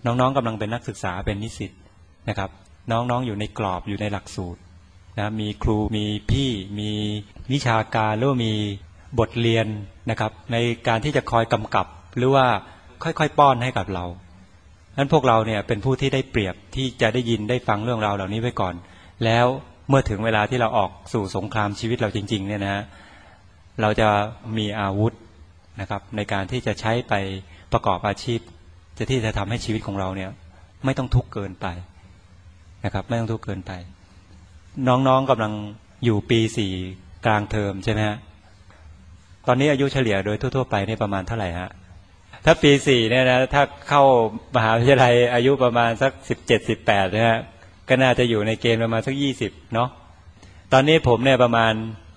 น้องๆกำลังเป็นนักศึกษาเป็นนิสิตนะครับน้องๆอยู่ในกรอบอยู่ในหลักสูตรนะมีครูมีพี่มีวิชาการหรือมีบทเรียนนะครับในการที่จะคอยกำกับหรือว่าค่อยๆป้อนให้กับเรานั้นพวกเราเนี่ยเป็นผู้ที่ได้เปรียบที่จะได้ยินได้ฟังเรื่องราวเหล่านี้ไว้ก่อนแล้วเมื่อถึงเวลาที่เราออกสู่สงครามชีวิตเราจริงๆเนี่ยนะเราจะมีอาวุธนะครับในการที่จะใช้ไปประกอบอาชีพที่จะทำให้ชีวิตของเราเนี่ยไม่ต้องทุกข์เกินไปนะครับไม่ต้องทุกข์เกินไปน้องๆกำลังอยู่ปี4กลางเทอมใช่ไหมฮะตอนนี้อายุเฉลี่ยโดยทั่วๆไปเนี่ยประมาณเท่าไหร่ฮะถ้าปี4เนี่ยนะถ้าเข้ามหาวิทยาลัยอายุประมาณสัก17-18นะฮะก็น่าจะอยู่ในเกณฑ์ประมาณสัก20เนาะตอนนี้ผมเนี่ยประมาณ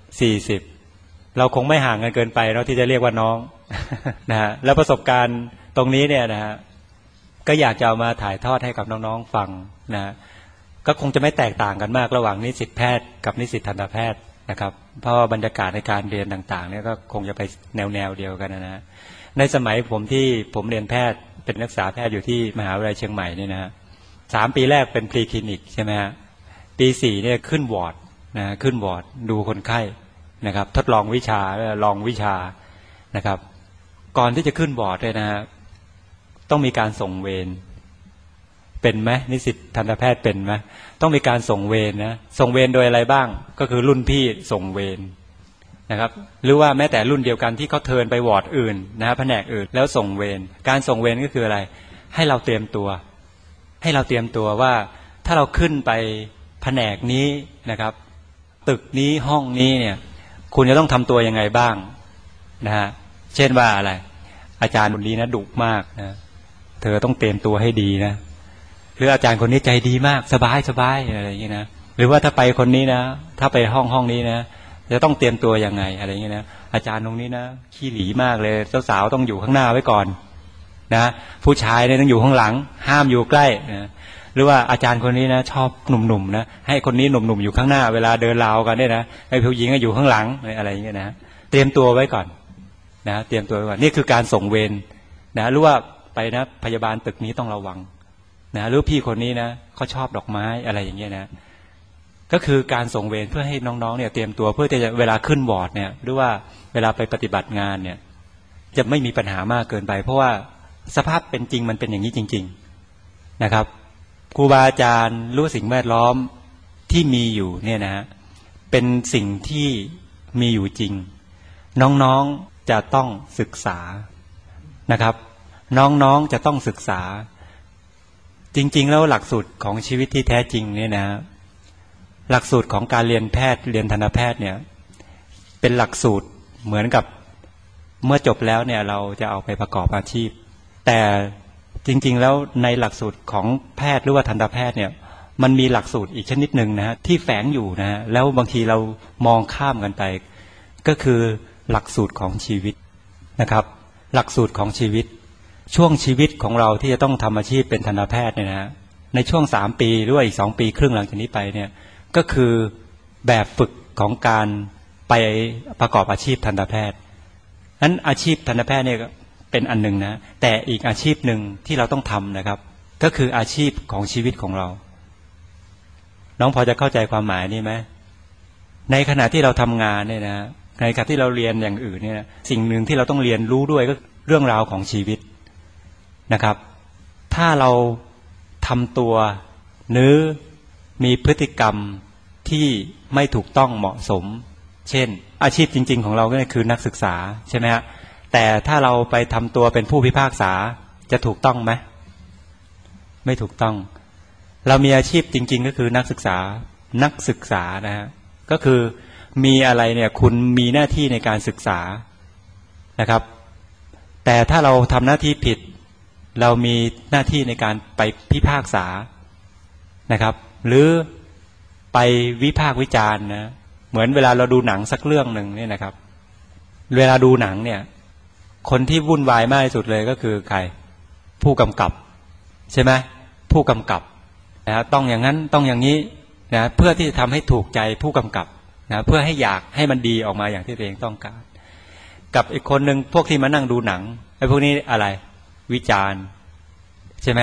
40เราคงไม่ห่างกันเกินไปเนาะที่จะเรียกว่าน้อง นะฮะแล้วประสบการณ์ตรงนี้เนี่ยนะฮะก็อยากจะเอามาถ่ายทอดให้กับน้องๆฟังนะฮะก็คงจะไม่แตกต่างกันมากระหว่างนิสิตแพทย์กับนิสิตทันตแพทย์นะครับเพราะว่าบรรยากาศในการเรียนต่างๆเนี่ยก็คงจะไปแนวเดียวกันนะฮะในสมัยผมที่ผมเรียนแพทย์เป็นนักศึกษาแพทย์อยู่ที่มหาวิทยาลัยเชียงใหม่นี่นะฮะ3 ปีแรกเป็นพรีคลินิกใช่ไหมฮะปี4เนี่ยขึ้นวอร์ดนะขึ้นวอร์ดดูคนไข้นะครับทดลองวิชาลองวิชานะครับก่อนที่จะขึ้นวอร์ดเลยนะฮะต้องมีการส่งเวรเป็นไหมนิสิตทันตแพทย์เป็นไหมต้องมีการส่งเวรนะส่งเวรโดยอะไรบ้างก็คือรุ่นพี่ส่งเวรนะครับหรือว่าแม้แต่รุ่นเดียวกันที่เขาเทิร์นไปวอร์ดอื่นนะฮะแผนกอื่นแล้วส่งเวรการส่งเวรก็คืออะไรให้เราเตรียมตัวว่าถ้าเราขึ้นไปแผนกนี้นะครับตึกนี้ห้องนี้เนี่ยคุณจะต้องทำตัวยังไงบ้างนะฮะเช่นว่าอะไรอาจารย์คนนี้นะดุมากนะเธอต้องเตรียมตัวให้ดีนะหรืออาจารย์คนนี้ใจดีมากสบายอะไรอย่างนี้นะหรือว่าถ้าไปคนนี้นะถ้าไปห้องนี้นะจะต้องเตรียมตัวยังไงอะไรอย่างนี้นะอาจารย์ตรงนี้นะขี้หลีมากเลยสาวๆต้องอยู่ข้างหน้าไว้ก่อนนะผู้ชายเนี่ยต้องอยู่ข้างหลังห้ามอยู่ใกล้นะหรือว่าอาจารย์คนนี้นะชอบหนุ่มๆนะให้คนนี้หนุ่มๆอยู่ข้างหน้าเวลาเดินราวกันเนี่ยนะให้ผู้หญิงก็อยู่ข้างหลังอะไรอย่างเงี้ยนะเตรียมตัวไว้ก่อนนะเตรียมตัวไว้ก่อนนี่คือการส่งเวรนะหรือว่าไปนะพยาบาลตึกนี้ต้องระวังนะหรือพี่คนนี้นะเขาชอบดอกไม้อะไรอย่างเงี้ยนะก็คือการส่งเวรเพื่อให้น้องๆเนี่ยเตรียมตัวเพื่อที่จะเวลาขึ้นวอร์ดเนี่ยหรือว่าเวลาไปปฏิบัติงานเนี่ยจะไม่มีปัญหามากเกินไปเพราะว่าสภาพเป็นจริงมันเป็นอย่างนี้จริงๆนะครับครูบาอาจารย์รู้สิ่งแวดล้อมที่มีอยู่เนี่ยนะฮะเป็นสิ่งที่มีอยู่จริงน้องๆจะต้องศึกษานะครับน้องๆจะต้องศึกษาจริงๆแล้วหลักสูตรของชีวิตที่แท้จริงเนี่ยนะหลักสูตรของการเรียนแพทย์เรียนทันตแพทย์เนี่ยเป็นหลักสูตรเหมือนกับเมื่อจบแล้วเนี่ยเราจะเอาไปประกอบอาชีพแต่จริงๆแล้วในหลักสูตรของแพทย์หรือว่าทันตแพทย์เนี่ยมันมีหลักสูตรอีกชนิดหนึ่งนะฮะที่แฝงอยู่นะฮะแล้วบางทีเรามองข้ามกันไปก็คือหลักสูตรของชีวิตนะครับหลักสูตรของชีวิตช่วงชีวิตของเราที่จะต้องทำอาชีพเป็นทันตแพทย์เนี่ยนะฮะในช่วง3 ปีหรือว่าอีก2 ปีครึ่งหลังจากนี้ไปเนี่ยก็คือแบบฝึกของการไปประกอบอาชีพทันตแพทย์นั้นอาชีพทันตแพทย์เนี่ยเป็นอันหนึ่งนะแต่อีกอาชีพหนึ่งที่เราต้องทำนะครับก็คืออาชีพของชีวิตของเราน้องพอจะเข้าใจความหมายนี่ไหมในขณะที่เราทำงานเนี่ยนะในขณะที่เราเรียนอย่างอื่นเนี่ยสิ่งหนึ่งที่เราต้องเรียนรู้ด้วยก็เรื่องราวของชีวิตนะครับถ้าเราทำตัวหรือมีพฤติกรรมที่ไม่ถูกต้องเหมาะสมเช่นอาชีพจริงๆของเราก็คือนักศึกษาใช่ไหมฮะแต่ถ้าเราไปทำตัวเป็นผู้พิพากษาจะถูกต้องไหมไม่ถูกต้องเรามีอาชีพจริงๆก็คือนักศึกษานะฮะก็คือมีอะไรเนี่ยคุณมีหน้าที่ในการศึกษานะครับแต่ถ้าเราทำหน้าที่ผิดเรามีหน้าที่ในการไปพิพากษานะครับหรือไปวิพากษ์วิจารณ์นะเหมือนเวลาเราดูหนังสักเรื่องหนึ่งเนี่ยนะครับเวลาดูหนังเนี่ยคนที่วุ่นวายมากที่สุดเลยก็คือใครผู้กำกับใช่ไหมผู้กำกับนะต้องอย่างนั้นต้องอย่างนี้นะเพื่อที่จะทำให้ถูกใจผู้กำกับนะเพื่อให้อยากให้มันดีออกมาอย่างที่ตัวเองต้องการกับอีกคนหนึ่งพวกที่มานั่งดูหนังไอ้พวกนี้อะไรวิจารณ์ใช่ไหมฮะ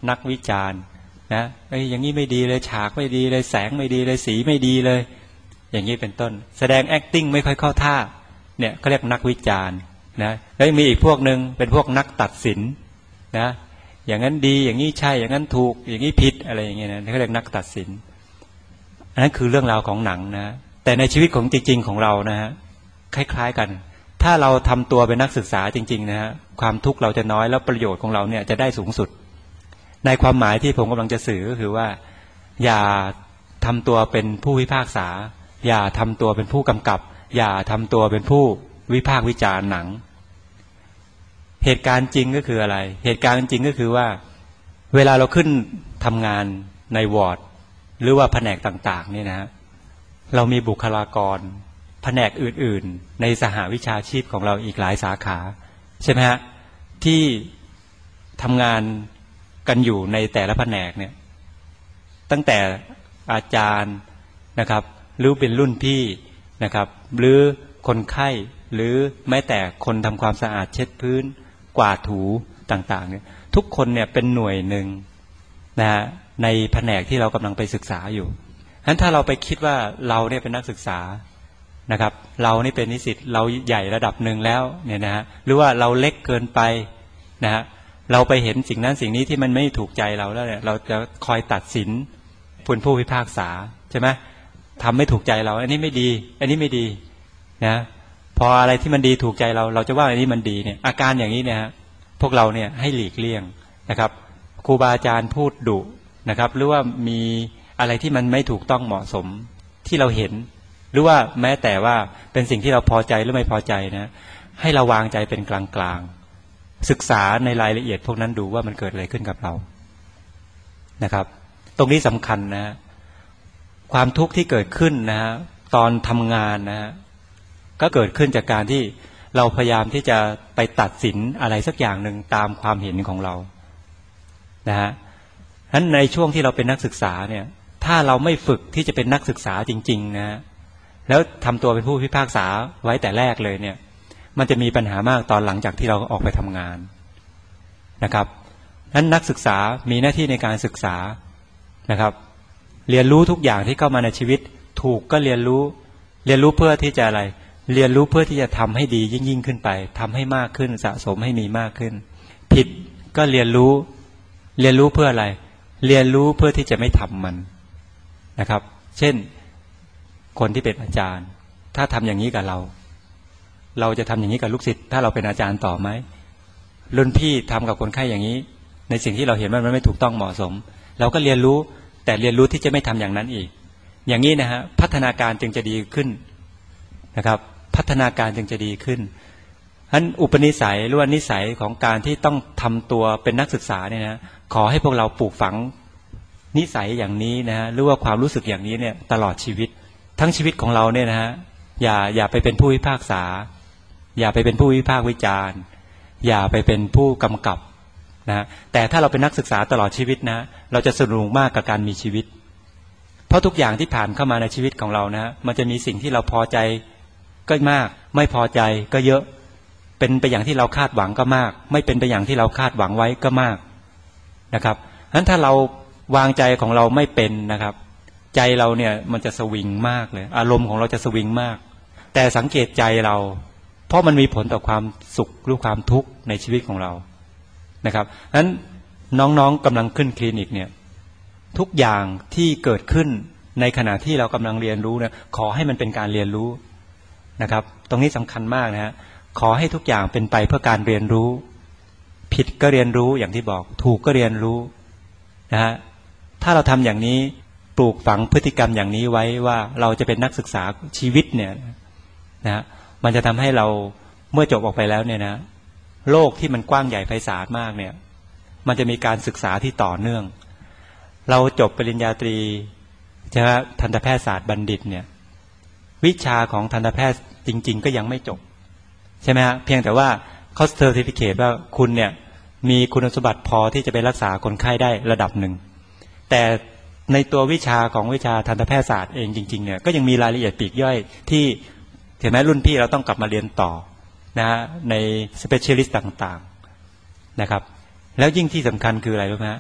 นักวิจารณ์นะอย่างนี้ไม่ดีเลยฉากไม่ดีเลยแสงไม่ดีเลยสีไม่ดีเลยอย่างนี้เป็นต้นแสดง acting ไม่ค่อยเข้าท่าเนี่ยเขาเรียกนักวิจารณ์นะแล้วมีอีกพวกนึงเป็นพวกนักตัดสินนะอย่างนั้นดีอย่างนี้ใช่อย่างนั้นถูกอย่างนี้ผิดอะไรอย่างเงี้ยนะเขาเรียกนักตัดสินอันนั้นคือเรื่องราวของหนังนะแต่ในชีวิตของจริงๆของเรานะฮะคล้ายๆกันถ้าเราทำตัวเป็นนักศึกษาจริงๆนะฮะความทุกข์เราจะน้อยแล้วประโยชน์ของเราเนี่ยจะได้สูงสุดในความหมายที่ผมกำลังจะสื่อก็คือว่าอย่าทำตัวเป็นผู้พิพากษาอย่าทำตัวเป็นผู้กำกับอย่าทำตัวเป็นผู้วิพากษ์วิจารณ์หนังเหตุการณ์จริงก็คืออะไรเหตุการณ์จริงก็คือว่าเวลาเราขึ้นทำงานในวอร์ดหรือว่าแผนกต่างๆนี่นะเรามีบุคลากรแผนกอื่นๆในสหวิชาชีพของเราอีกหลายสาขาใช่ไหมฮะที่ทำงานกันอยู่ในแต่ละแผนกเนี่ยตั้งแต่อาจารย์นะครับหรือเป็นรุ่นพี่นะครับหรือคนไข้หรือแม้แต่คนทำความสะอาดเช็ดพื้นกวาดถูต่างๆเนี่ยทุกคนเนี่ยเป็นหน่วยหนึ่งนะฮะในแผนกที่เรากำลังไปศึกษาอยู่ฉะนั้นถ้าเราไปคิดว่าเราเนี่ยเป็นนักศึกษานะครับเรานี่เป็นนิสิตเราใหญ่ระดับหนึ่งแล้วเนี่ยนะฮะหรือว่าเราเล็กเกินไปนะฮะเราไปเห็นสิ่งนั้นสิ่งนี้ที่มันไม่ถูกใจเราแล้วเนี่ยเราจะคอยตัดสินผู้พิพากษาใช่ไหมทำไม่ถูกใจเราอันนี้ไม่ดีอันนี้ไม่ดีนะพออะไรที่มันดีถูกใจเราจะว่าอันนี้มันดีเนี่ยอาการอย่างนี้เนี่ยพวกเราเนี่ยให้หลีกเลี่ยงนะครับครูบาอาจารย์พูดดุนะครับหรือว่ามีอะไรที่มันไม่ถูกต้องเหมาะสมที่เราเห็นหรือว่าแม้แต่ว่าเป็นสิ่งที่เราพอใจหรือไม่พอใจนะให้เราวางใจเป็นกลางๆศึกษาในรายละเอียดพวกนั้นดูว่ามันเกิดอะไรขึ้นกับเรานะครับตรงนี้สำคัญนะความทุกข์ที่เกิดขึ้นนะฮะตอนทำงานนะฮะก็เกิดขึ้นจากการที่เราพยายามที่จะไปตัดสินอะไรสักอย่างหนึ่งตามความเห็นของเรานะฮะฉะนั้นในช่วงที่เราเป็นนักศึกษาเนี่ยถ้าเราไม่ฝึกที่จะเป็นนักศึกษาจริงๆนะแล้วทำตัวเป็นผู้พิพากษาไว้แต่แรกเลยเนี่ยมันจะมีปัญหามากตอนหลังจากที่เราออกไปทำงานนะครับฉะนั้นนักศึกษามีหน้าที่ในการศึกษานะครับเรียนรู้ทุกอย่างที่เข้ามาในชีวิตถูกก็เรียนรู้เพื่อที่จะอะไรเรียนรู้เพื่อที่จะทำให้ดียิ่งขึ้นไปทำให้มากขึ้นสะสมให้มีมากขึ้นผิดก็เรียนรู้เพื่ออะไรเรียนรู้เพื่อที่จะไม่ทำมันนะครับเช่นคนที่เป็นอาจารย์ถ้าทำอย่างนี้กับเราจะทำอย่างนี้กับลูกศิษย์ถ้าเราเป็นอาจารย์ต่อไหมรุ่นพี่ทำกับคนไข้อย่างนี้ในสิ่งที่เราเห็นว่ามันไม่ถูกต้องเหมาะสมเราก็เรียนรู้แต่เรียนรู้ที่จะไม่ทำอย่างนั้นอีกอย่างนี้นะฮะพัฒนาการจึงจะดีขึ้นนะครับพัฒนาการจึงจะดีขึ้นฉะนั้นอุปนิสัยหรือว่านิสัยของการที่ต้องทำตัวเป็นนักศึกษาเนี่ยนะขอให้พวกเราปลูกฝังนิสัยอย่างนี้นะฮะหรือว่าความรู้สึกอย่างนี้เนี่ยตลอดชีวิตทั้งชีวิตของเราเนี่ยนะฮะอย่าไปเป็นผู้พิพากษาอย่าไปเป็นผู้วิพากษ์วิจารณ์อย่าไปเป็นผู้กำกับนะแต่ถ้าเราเป็นนักศึกษาตลอดชีวิตนะเราจะสนุกมากกับการมีชีวิตเพราะทุกอย่างที่ผ่านเข้ามาในชีวิตของเรานะมันจะมีสิ่งที่เราพอใจก็มากไม่พอใจก็เยอะเป็นไปอย่างที่เราคาดหวังก็มากไม่เป็นไปอย่างที่เราคาดหวังไว้ก็มากนะครับฉะนั้นถ้าเราวางใจของเราไม่เป็นนะครับใจเราเนี่ยมันจะสวิงมากเลยอารมณ์ของเราจะสวิงมากแต่สังเกตใจเราเพราะมันมีผลต่อความสุขหรือความทุกข์ในชีวิตของเรานะครับฉะนั้นน้องๆกำลังขึ้นคลินิกเนี่ยทุกอย่างที่เกิดขึ้นในขณะที่เรากำลังเรียนรู้เนี่ยขอให้มันเป็นการเรียนรู้นะครับตรงนี้สำคัญมากนะฮะขอให้ทุกอย่างเป็นไปเพื่อการเรียนรู้ผิดก็เรียนรู้อย่างที่บอกถูกก็เรียนรู้นะฮะถ้าเราทำอย่างนี้ปลูกฝังพฤติกรรมอย่างนี้ไว้ว่าเราจะเป็นนักศึกษาชีวิตเนี่ยนะมันจะทำให้เราเมื่อจบออกไปแล้วเนี่ยนะโลกที่มันกว้างใหญ่ไพศาลมากเนี่ยมันจะมีการศึกษาที่ต่อเนื่องเราจบปริญญาตรีใช่ไหมทันตแพทยศาสตร์บัณฑิตเนี่ยวิชาของทันตแพทย์จริงๆก็ยังไม่จบใช่ไหมฮะเพียงแต่ว่าเขาเซอร์ติฟิเคตว่าคุณเนี่ยมีคุณสมบัติพอที่จะไปรักษาคนไข้ได้ระดับหนึ่งแต่ในตัววิชาของวิชาทันตแพทยศาสตร์เองจริงๆเนี่ยก็ยังมีรายละเอียดปลีกย่อยที่เห็นไหมรุ่นพี่เราต้องกลับมาเรียนต่อนะฮะใน specialist ต่างๆนะครับแล้วยิ่งที่สำคัญคืออะไรรู้ไหมฮะ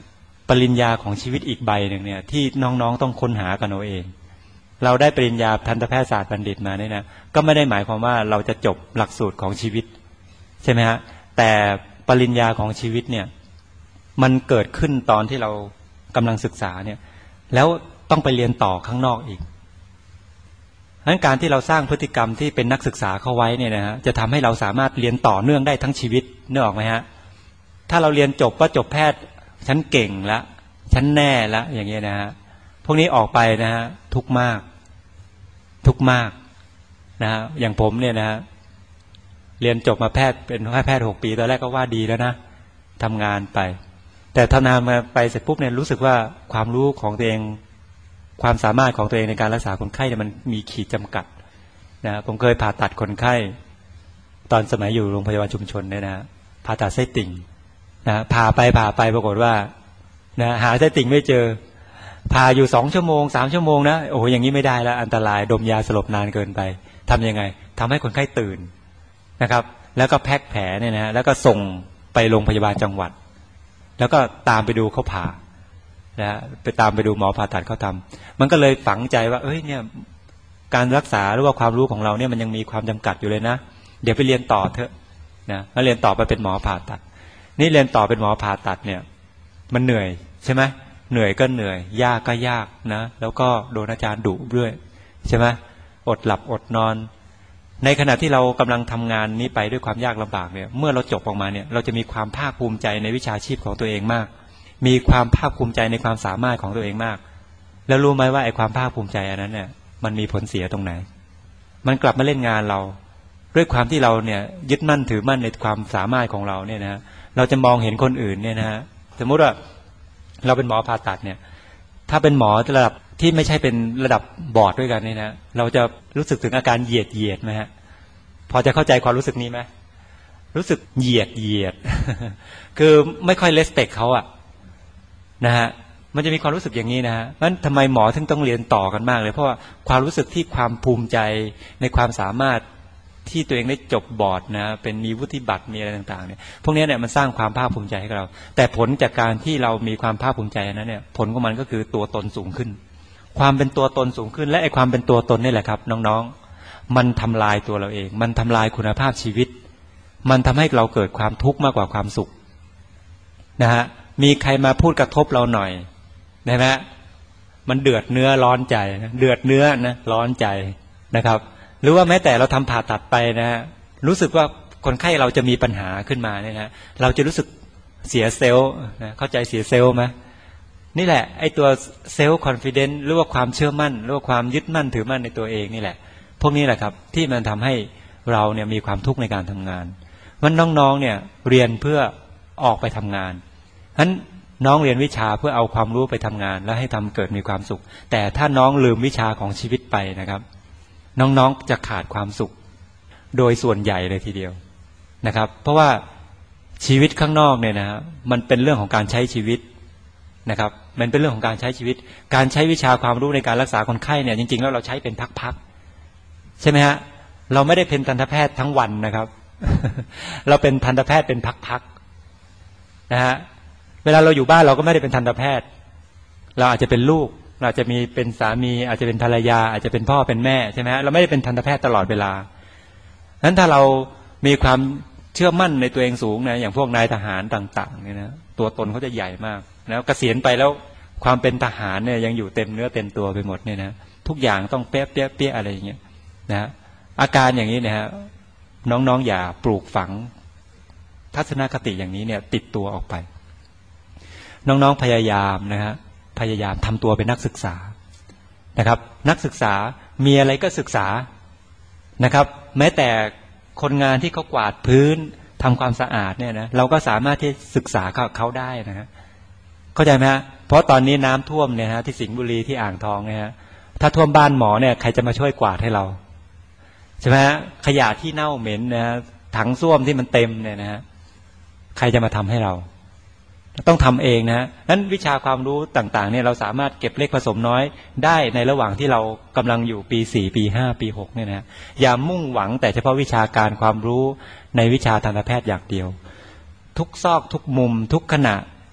ปริญญาของชีวิตอีกใบหนึ่งเนี่ยที่น้องๆต้องค้นหากันเอาเองเราได้ปริญญาทันตแพทยศาสตร์บัณฑิตมาเนี่ยนะก็ไม่ได้หมายความว่าเราจะจบหลักสูตรของชีวิตใช่ไหมฮะแต่ปริญญาของชีวิตเนี่ยมันเกิดขึ้นตอนที่เรากำลังศึกษาเนี่ยแล้วต้องไปเรียนต่อข้างนอกอีกดังนั้นการที่เราสร้างพฤติกรรมที่เป็นนักศึกษาเข้าไว้เนี่ยนะฮะจะทำให้เราสามารถเรียนต่อเนื่องได้ทั้งชีวิตนึกออกไหมฮะถ้าเราเรียนจบว่าจบแพทย์ฉันเก่งละฉันแน่ละอย่างเงี้ยนะฮะพวกนี้ออกไปนะฮะทุกข์มากนะฮะอย่างผมเนี่ยนะฮะเรียนจบมาแพทย์เป็นแพทย์6 ปีตอนแรกก็ว่าดีแล้วนะทำงานไปแต่ทำงานมาไปเสร็จปุ๊บเนี่ยรู้สึกว่าความรู้ของตัวเองความสามารถของตัวเองในการรักษาคนไข้เนี่ยมันมีขีดจำกัดนะผมเคยผ่าตัดคนไข้ตอนสมัยอยู่โรงพยาบาลชุมชนเนี่ยนะผ่าตัดไส้ติ่งนะผ่าไปปรากฏว่านะหาไส้ติ่งไม่เจอผ่าอยู่2 ชั่วโมง3 ชั่วโมงนะโอ้โหอย่างนี้ไม่ได้แล้วอันตรายดมยาสลบนานเกินไปทำยังไงทำให้คนไข้ตื่นนะครับแล้วก็แพ็คแผลเนี่ยนะแล้วก็ส่งไปโรงพยาบาลจังหวัดแล้วก็ตามไปดูเขาผ่านะไปตามไปดูหมอผ่าตัดเขาทำมันก็เลยฝังใจว่าเอ้ยเนี่ยการรักษาหรือว่าความรู้ของเราเนี่ยมันยังมีความจำกัดอยู่เลยนะเดี๋ยวไปเรียนต่อเถอะนะแล้วเรียนต่อไปเป็นหมอผ่าตัดนี่เรียนต่อเป็นหมอผ่าตัดเนี่ยมันเหนื่อยใช่ไหมเหนื่อยก็เหนื่อยยากก็ยากนะแล้วก็โดนอาจารย์ดุด้วยใช่ไหมอดหลับอดนอนในขณะที่เรากำลังทำงานนี้ไปด้วยความยากลำบากเนี่ยเมื่อเราจบออกมาเนี่ยเราจะมีความภาคภูมิใจในวิชาชีพของตัวเองมากมีความภาคภูมิใจในความสามารถของตัวเองมากแล้วรู้ไหมว่าไอ้ความภาคภูมิใจอันนั้นเนี่ยมันมีผลเสียตรงไหนมันกลับมาเล่นงานเราด้วยความที่เราเนี่ยยึดมั่นถือมั่นในความสามารถของเราเนี่ยนะเราจะมองเห็นคนอื่นเนี่ยนะฮะสมมุติว่าเราเป็นหมอผ่าตัดเนี่ยถ้าเป็นหมอระดับที่ไม่ใช่เป็นระดับบอร์ดด้วยกันนี่นะเราจะรู้สึกถึงอาการเหยียดไหมฮะพอจะเข้าใจความรู้สึกนี้ไหมรู้สึกเหยียด คือไม่ค่อยเลสเปคเขาอะนะฮะมันจะมีความรู้สึกอย่างนี้นะฮะงั้นทำไมหมอถึงต้องเรียนต่อกันมากเลยเพราะว่าความรู้สึกที่ความภูมิใจในความสามารถที่ตัวเองได้จบบอร์ดนะเป็นมีวุฒิบัตรมีอะไรต่างๆเนี่ยพวกนี้เนี่ยมันสร้างความภาคภูมิใจให้กับเราแต่ผลจากการที่เรามีความภาคภูมิใจนั้นเนี่ยผลของมันก็คือตัวตนสูงขึ้นความเป็นตัวตนสูงขึ้นและไอ้ความเป็นตัวตนนี่แหละครับน้องๆมันทำลายตัวเราเองมันทำลายคุณภาพชีวิตมันทำให้เราเกิดความทุกข์มากกว่าความสุขนะฮะมีใครมาพูดกระทบเราหน่อยได้ไหมมันเดือดเนื้อร้อนใจเดือดเนื้อนะร้อนใจนะครับหรือว่าแม้แต่เราทำผ่าตัดไปนะฮะรู้สึกว่าคนไข้เราจะมีปัญหาขึ้นมาเนี่ยนะเราจะรู้สึกเสียเซลล์นะเข้าใจเสียเซลล์ไหมนี่แหละไอ้ตัวเซลล์คอนฟิเดนซ์หรือว่าความเชื่อมั่นหรือว่าความยึดมั่นถือมั่นในตัวเองนี่แหละพวกนี้แหละครับที่มันทำให้เราเนี่ยมีความทุกข์ในการทำงานมันน้องๆเนี่ยเรียนเพื่อออกไปทำงานฉะนั้นน้องเรียนวิชาเพื่อเอาความรู้ไปทำงานแล้วให้ทำเกิดมีความสุขแต่ถ้าน้องลืมวิชาของชีวิตไปนะครับน้องๆจะขาดความสุขโดยส่วนใหญ่เลยทีเดียวนะครับเพราะว่าชีวิตข้างนอกเนี่ยนะมันเป็นเรื่องของการใช้ชีวิตนะครับมันเป็นเรื่องของการใช้ชีวิตการใช้วิชาความรู้ในการรักษาคนไข้เนี่ยจริงๆแล้วเราใช้เป็นพักๆใช่ไหมฮะเราไม่ได้เป็นทันตแพทย์ทั้งวันนะครับ เราเป็นทันตแพทย์เป็นพักๆนะฮะเวลาเราอยู่บ้านเราก็ไม่ได้เป็นทันตแพทย์เราอาจจะเป็นลูกเราอาจจะมีเป็นสามีอาจจะเป็นภรรยาอาจจะเป็นพ่อเป็นแม่ใช่ไหมฮะเราไม่ได้เป็นทันตแพทย์ตลอดเวลานั้นถ้าเรามีความเชื่อมั่นในตัวเองสูงนะอย่างพวกนายทหารต่างๆเนี่ยนะตัวตนเขาจะใหญ่มากแล้วเกษียณไปแล้วความเป็นทหารเนี่ยยังอยู่เต็มเนื้อเต็มตัวไปหมดเนี่ยนะทุกอย่างต้องเปี้ยอะไรอย่างเงี้ยนะอาการอย่างนี้นะฮะน้องๆอย่าปลูกฝังทัศนคติอย่างนี้เนี่ยติดตัวออกไปน้องๆพยายามนะฮะพยายามทำตัวเป็นนักศึกษานะครับนักศึกษามีอะไรก็ศึกษานะครับแม้แต่คนงานที่เขากวาดพื้นทำความสะอาดเนี่ยนะเราก็สามารถที่ศึกษาเขาได้นะฮะเข้าใจไหมฮะเพราะตอนนี้น้ำท่วมเนี่ยฮะที่สิงห์บุรีที่อ่างทองเนี่ยฮะถ้าท่วมบ้านหมอเนี่ยใครจะมาช่วยกวาดให้เราใช่ไหมฮะขยะที่เน่าเหม็นนะฮะถังส้วมที่มันเต็มเนี่ยนะฮะใครจะมาทำให้เราต้องทำเองนะนั้นวิชาความรู้ต่างๆเนี่ยเราสามารถเก็บเล็กผสมน้อยได้ในระหว่างที่เรากำลังอยู่ปี4ปี5ปี6เนี่ยนะอย่ามุ่งหวังแต่เฉพาะวิชาการความรู้ในวิชาทันตแพทย์อย่างเดียวทุกซอกทุกมุมทุกขณะ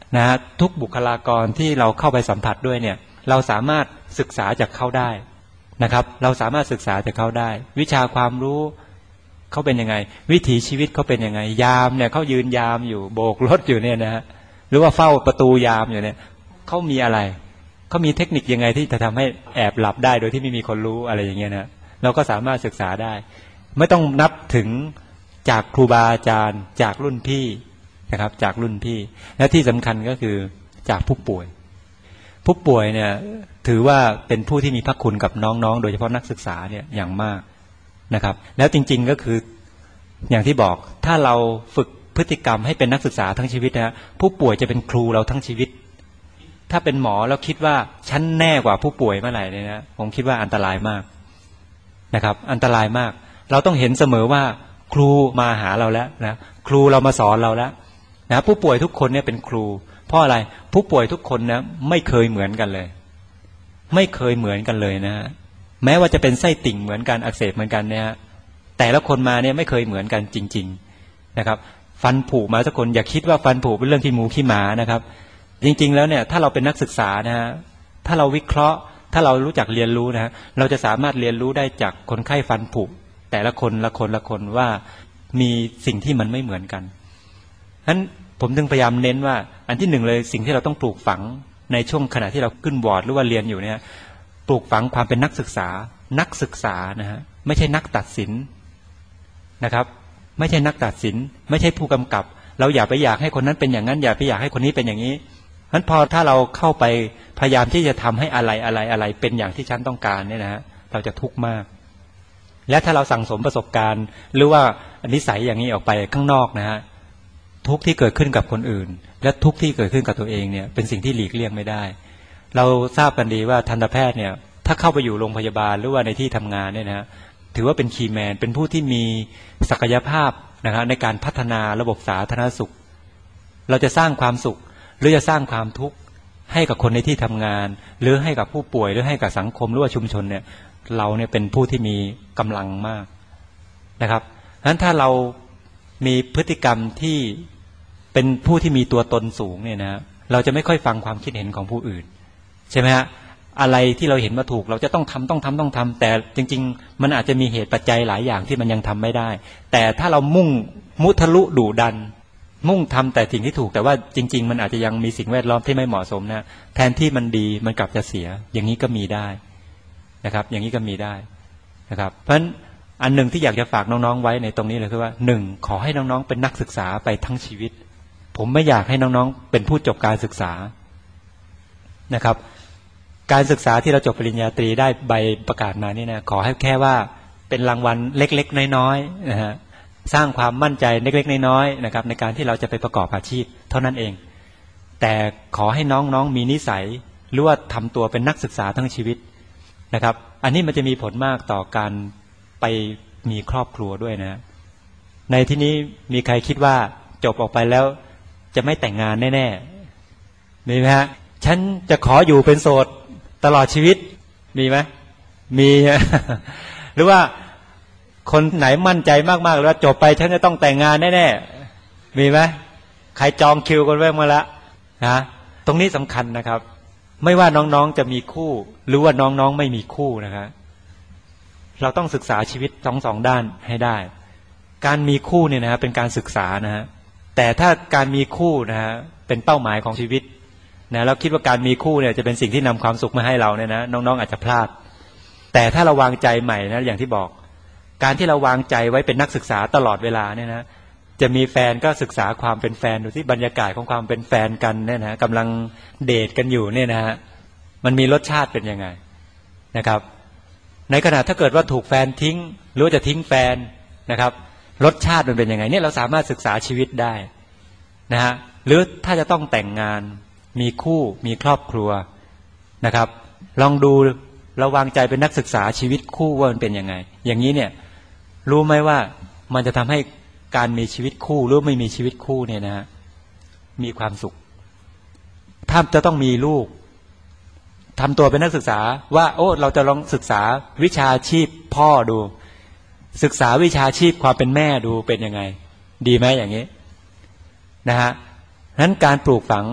นะฮะทุกบุคลากรที่เราเข้าไปสัมผัสด้วยเนี่ยเราสามารถศึกษาจากเขาได้นะครับเราสามารถศึกษาจากเขาได้วิชาความรู้เขาเป็นยังไงวิถีชีวิตเขาเป็นยังไงยามเนี่ยเขายืนยามอยู่โบกรถอยู่เนี่ยนะฮะหรือว่าเฝ้าประตูยามอยู่เนี่ยเขามีอะไรเขามีเทคนิคยังไงที่จะทำให้แอบหลับได้โดยที่ไม่มีคนรู้อะไรอย่างเงี้ยนะเราก็สามารถศึกษาได้ไม่ต้องนับถึงจากครูบาอาจารย์จากรุ่นพี่นะครับจากรุ่นพี่และที่สำคัญก็คือจากผู้ป่วยผู้ป่วยเนี่ยถือว่าเป็นผู้ที่มีพระคุณกับน้องๆโดยเฉพาะนักศึกษาเนี่ยอย่างมากนะครับแล้วจริงๆก็คืออย่างที่บอกถ้าเราฝึกพฤติกรรมให้เป็นนักศึกษาทั้งชีวิตนะผู้ป่วยจะเป็นครูเราทั้งชีวิตถ้าเป็นหมอแล้วคิดว่าฉันแน่กว่าผู้ป่วยเมื่อไหร่เนี่ยนะผมคิดว่าอันตรายมากนะครับอันตรายมากเราต้องเห็นเสมอว่าครูมาหาเราแล้วนะครูเรามาสอนเราแล้วนะผู้ป่วยทุกคนเนี่ยเป็นครูเพราะอะไรผู้ป่วยทุกคนนะไม่เคยเหมือนกันเลยไม่เคยเหมือนกันเลยนะแม้ว่าจะเป็นไส้ติ่งเหมือนกันอักเสบเหมือนกันเนี่ยแต่ละคนมาเนี่ยไม่เคยเหมือนกันจริงๆนะครับฟันผุมาสักคนอย่าคิดว่าฟันผุเป็นเรื่องที่หมูขี้หมานะครับจริงๆแล้วเนี่ยถ้าเราเป็นนักศึกษานะฮะถ้าเราวิเคราะห์ถ้าเรารู้จักเรียนรู้นะฮะเราจะสามารถเรียนรู้ได้จากคนไข้ฟันผุแต่ละคนว่ามีสิ่งที่มันไม่เหมือนกันฉะนั้นผมจึงพยายามเน้นว่าอันที่หนึ่งเลยสิ่งที่เราต้องปลูกฝังในช่วงขณะที่เราขึ้นวอร์ดหรือว่าเรียนอยู่เนี่ยปลูกฝังความเป็นนักศึกษานะฮะไม่ใช่นักตัดสินนะครับไม่ใช่นักตัดสินไม่ใช่ผู้กำกับเราอย่าไปอยากให้คนนั้นเป็นอย่างนั้นอย่าไปอยากให้คนนี้เป็นอย่างนี้ฉะนั้นพอถ้าเราเข้าไปพยายามที่จะทำให้อะไรเป็นอย่างที่ฉันต้องการเนี่ยนะฮะเราจะทุกข์มากและถ้าเราสั่งสมประสบการณ์หรือว่านิสัยอย่างนี้ออกไปข้างนอกนะฮะทุกข์ที่เกิดขึ้นกับคนอื่นและทุกข์ที่เกิดขึ้นกับตัวเองเนี่ยเป็นสิ่งที่หลีกเลี่ยงไม่ได้เราทราบกันดีว่าทันตแพทย์เนี่ยถ้าเข้าไปอยู่โรงพยาบาลหรือว่าในที่ทำงานเนี่ยนะถือว่าเป็นคีย์แมนเป็นผู้ที่มีศักยภาพนะครับในการพัฒนาระบบสาธารณสุขเราจะสร้างความสุขหรือจะสร้างความทุกข์ให้กับคนในที่ทำงานหรือให้กับผู้ป่วยหรือให้กับสังคมหรือว่าชุมชนเนี่ยเราเนี่ยเป็นผู้ที่มีกำลังมากนะครับฉะนั้นถ้าเรามีพฤติกรรมที่เป็นผู้ที่มีตัวตนสูงเนี่ยนะเราจะไม่ค่อยฟังความคิดเห็นของผู้อื่นใช่ไหมฮะอะไรที่เราเห็นว่าถูกเราจะต้องทำแต่จริงๆมันอาจจะมีเหตุปัจจัยหลายอย่างที่มันยังทำไม่ได้แต่ถ้าเรามุ่งมุทะลุดุดันมุ่งทำแต่สิ่งที่ถูกแต่ว่าจริงๆมันอาจจะยังมีสิ่งแวดล้อมที่ไม่เหมาะสมนะแทนที่มันดีมันกลับจะเสียอย่างนี้ก็มีได้นะครับอย่างนี้ก็มีได้นะครับเพราะฉะนั้นอันหนึ่งที่อยากจะฝากน้องๆไว้ในตรงนี้เลยคือว่าหนึ่งขอให้น้องๆเป็นนักศึกษาไปทั้งชีวิตผมไม่อยากให้น้องๆเป็นผู้จบการศึกษานะครับการศึกษาที่เราจบปริญญาตรีได้ใบประกาศมานี่นะขอให้แค่ว่าเป็นรางวัลเล็กๆน้อยๆนะฮะสร้างความมั่นใจเล็กๆน้อยๆนะครับในการที่เราจะไปประกอบอาชีพเท่านั้นเองแต่ขอให้น้องๆมีนิสัยหรือว่าทำตัวเป็นนักศึกษาทั้งชีวิตนะครับอันนี้มันจะมีผลมากต่อการไปมีครอบครัวด้วยนะในที่นี้มีใครคิดว่าจบออกไปแล้วจะไม่แต่งงานแน่ๆมีไหมฮะฉันจะขออยู่เป็นโสดตลอดชีวิตมีไหมมี หรือว่าคนไหนมั่นใจมากๆเลยว่าจบไปฉันจะต้องแต่งงานแน่ๆมีไหมใครจองคิวกันไว้มาแล้วนะตรงนี้สำคัญนะครับไม่ว่าน้องๆจะมีคู่หรือว่าน้องๆไม่มีคู่นะครับเราต้องศึกษาชีวิตทั้งสองด้านให้ได้การมีคู่เนี่ยนะเป็นการศึกษานะฮะแต่ถ้าการมีคู่นะฮะเป็นเป้าหมายของชีวิตนะแล้วคิดว่าการมีคู่เนี่ยจะเป็นสิ่งที่นำความสุขมาให้เราเนี่ยนะน้องๆอาจจะพลาดแต่ถ้าเราวางใจใหม่นะอย่างที่บอกการที่เราวางใจไว้เป็นนักศึกษาตลอดเวลาเนี่ยนะจะมีแฟนก็ศึกษาความเป็นแฟนดูที่บรรยากาศของความเป็นแฟนกันเนี่ยนะกำลังเดทกันอยู่เนี่ยนะฮะมันมีรสชาติเป็นยังไงนะครับในขณะถ้าเกิดว่าถูกแฟนทิ้งหรือจะทิ้งแฟนนะครับรสชาติมันเป็นยังไงเนี่ยเราสามารถศึกษาชีวิตได้นะฮะหรือถ้าจะต้องแต่งงานมีคู่มีครอบครัวนะครับลองดูเราวางใจเป็นนักศึกษาชีวิตคู่ว่ามันเป็นยังไงอย่างนี้เนี่ยรู้ไหมว่ามันจะทำให้การมีชีวิตคู่หรือไม่มีชีวิตคู่เนี่ยนะมีความสุขถ้าจะต้องมีลูกทำตัวเป็นนักศึกษาว่าโอ้เราจะลองศึกษาวิชาชีพพ่อดูศึกษาวิชาชีพความเป็นแม่ดูเป็นยังไงดีไหมอย่างนี้นะฮะนั้นการปลูกฝัง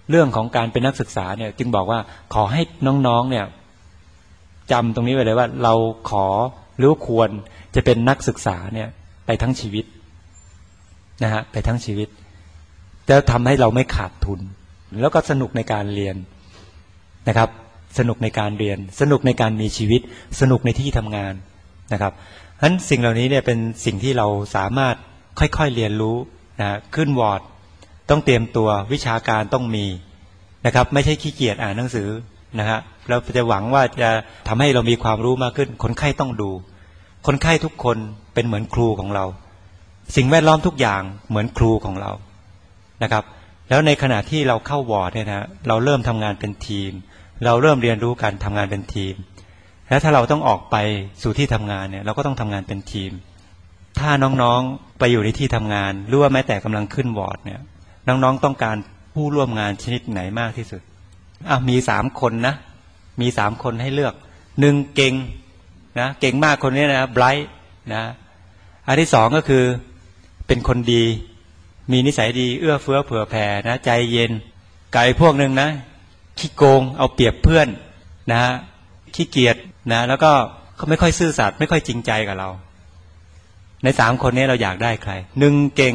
เรื่องของการเป็นนักศึกษาเนี่ยจึงบอกว่าขอให้น้องๆเนี่ยจำตรงนี้ไว้เลยว่าเราขอหรือควรจะเป็นนักศึกษาเนี่ยไปทั้งชีวิตนะฮะไปทั้งชีวิตจะทำให้เราไม่ขาดทุนแล้วก็สนุกในการเรียนนะครับสนุกในการเรียนสนุกในการมีชีวิตสนุกในที่ทำงานนะครับฉะนั้นสิ่งเหล่านี้เนี่ยเป็นสิ่งที่เราสามารถค่อยๆเรียนรู้นะขึ้นวอร์ดต้องเตรียมตัววิชาการต้องมีนะครับไม่ใช่ขี้เกียจอ่านหนังสือนะฮะเราจะหวังว่าจะทำให้เรามีความรู้มากขึ้นคนไข้ต้องดูคนไข้ทุกคนเป็นเหมือนครูของเราสิ่งแวดล้อมทุกอย่างเหมือนครูของเรานะครับแล้วในขณะที่เราเข้าวอร์ดเนี่ยนะเราเริ่มทำงานเป็นทีมเราเริ่มเรียนรู้การทำงานเป็นทีมแล้วถ้าเราต้องออกไปสู่ที่ทำงานเนี่ยเราก็ต้องทำงานเป็นทีมถ้าน้องๆไปอยู่ในที่ทำงานหรือว่าแม้แต่กำลังขึ้นวอร์ดเนี่ยน้องๆต้องการผู้ร่วมงานชนิดไหนมากที่สุดมี3 คนนะมี3 คนให้เลือก1เก่งนะเก่งมากคนนี้นะไบรท์นะอันที่2ก็คือเป็นคนดีมีนิสัยดีเอื้อเฟื้อเผื่อแผ่นะใจเย็นไก่พวกนึงนะขี้โกงเอาเปรียบเพื่อนนะขี้เกียจนะแล้วก็เขาไม่ค่อยซื่อสัตย์ไม่ค่อยจริงใจกับเราใน3 คนนี้เราอยากได้ใคร1เก่ง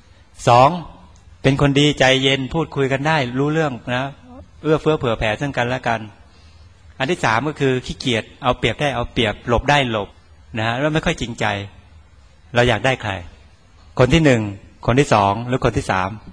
2เป็นคนดีใจเย็นพูดคุยกันได้รู้เรื่องนะเอื้อเฟื้อเผื่อแผ่ซึ่งกันและกันอันที่3ก็คือขี้เกียจเอาเปรียบได้เอาเปรียบหลบได้หลบนะแล้วไม่ค่อยจริงใจเราอยากได้ใครคนที่1คนที่2หรือคนที่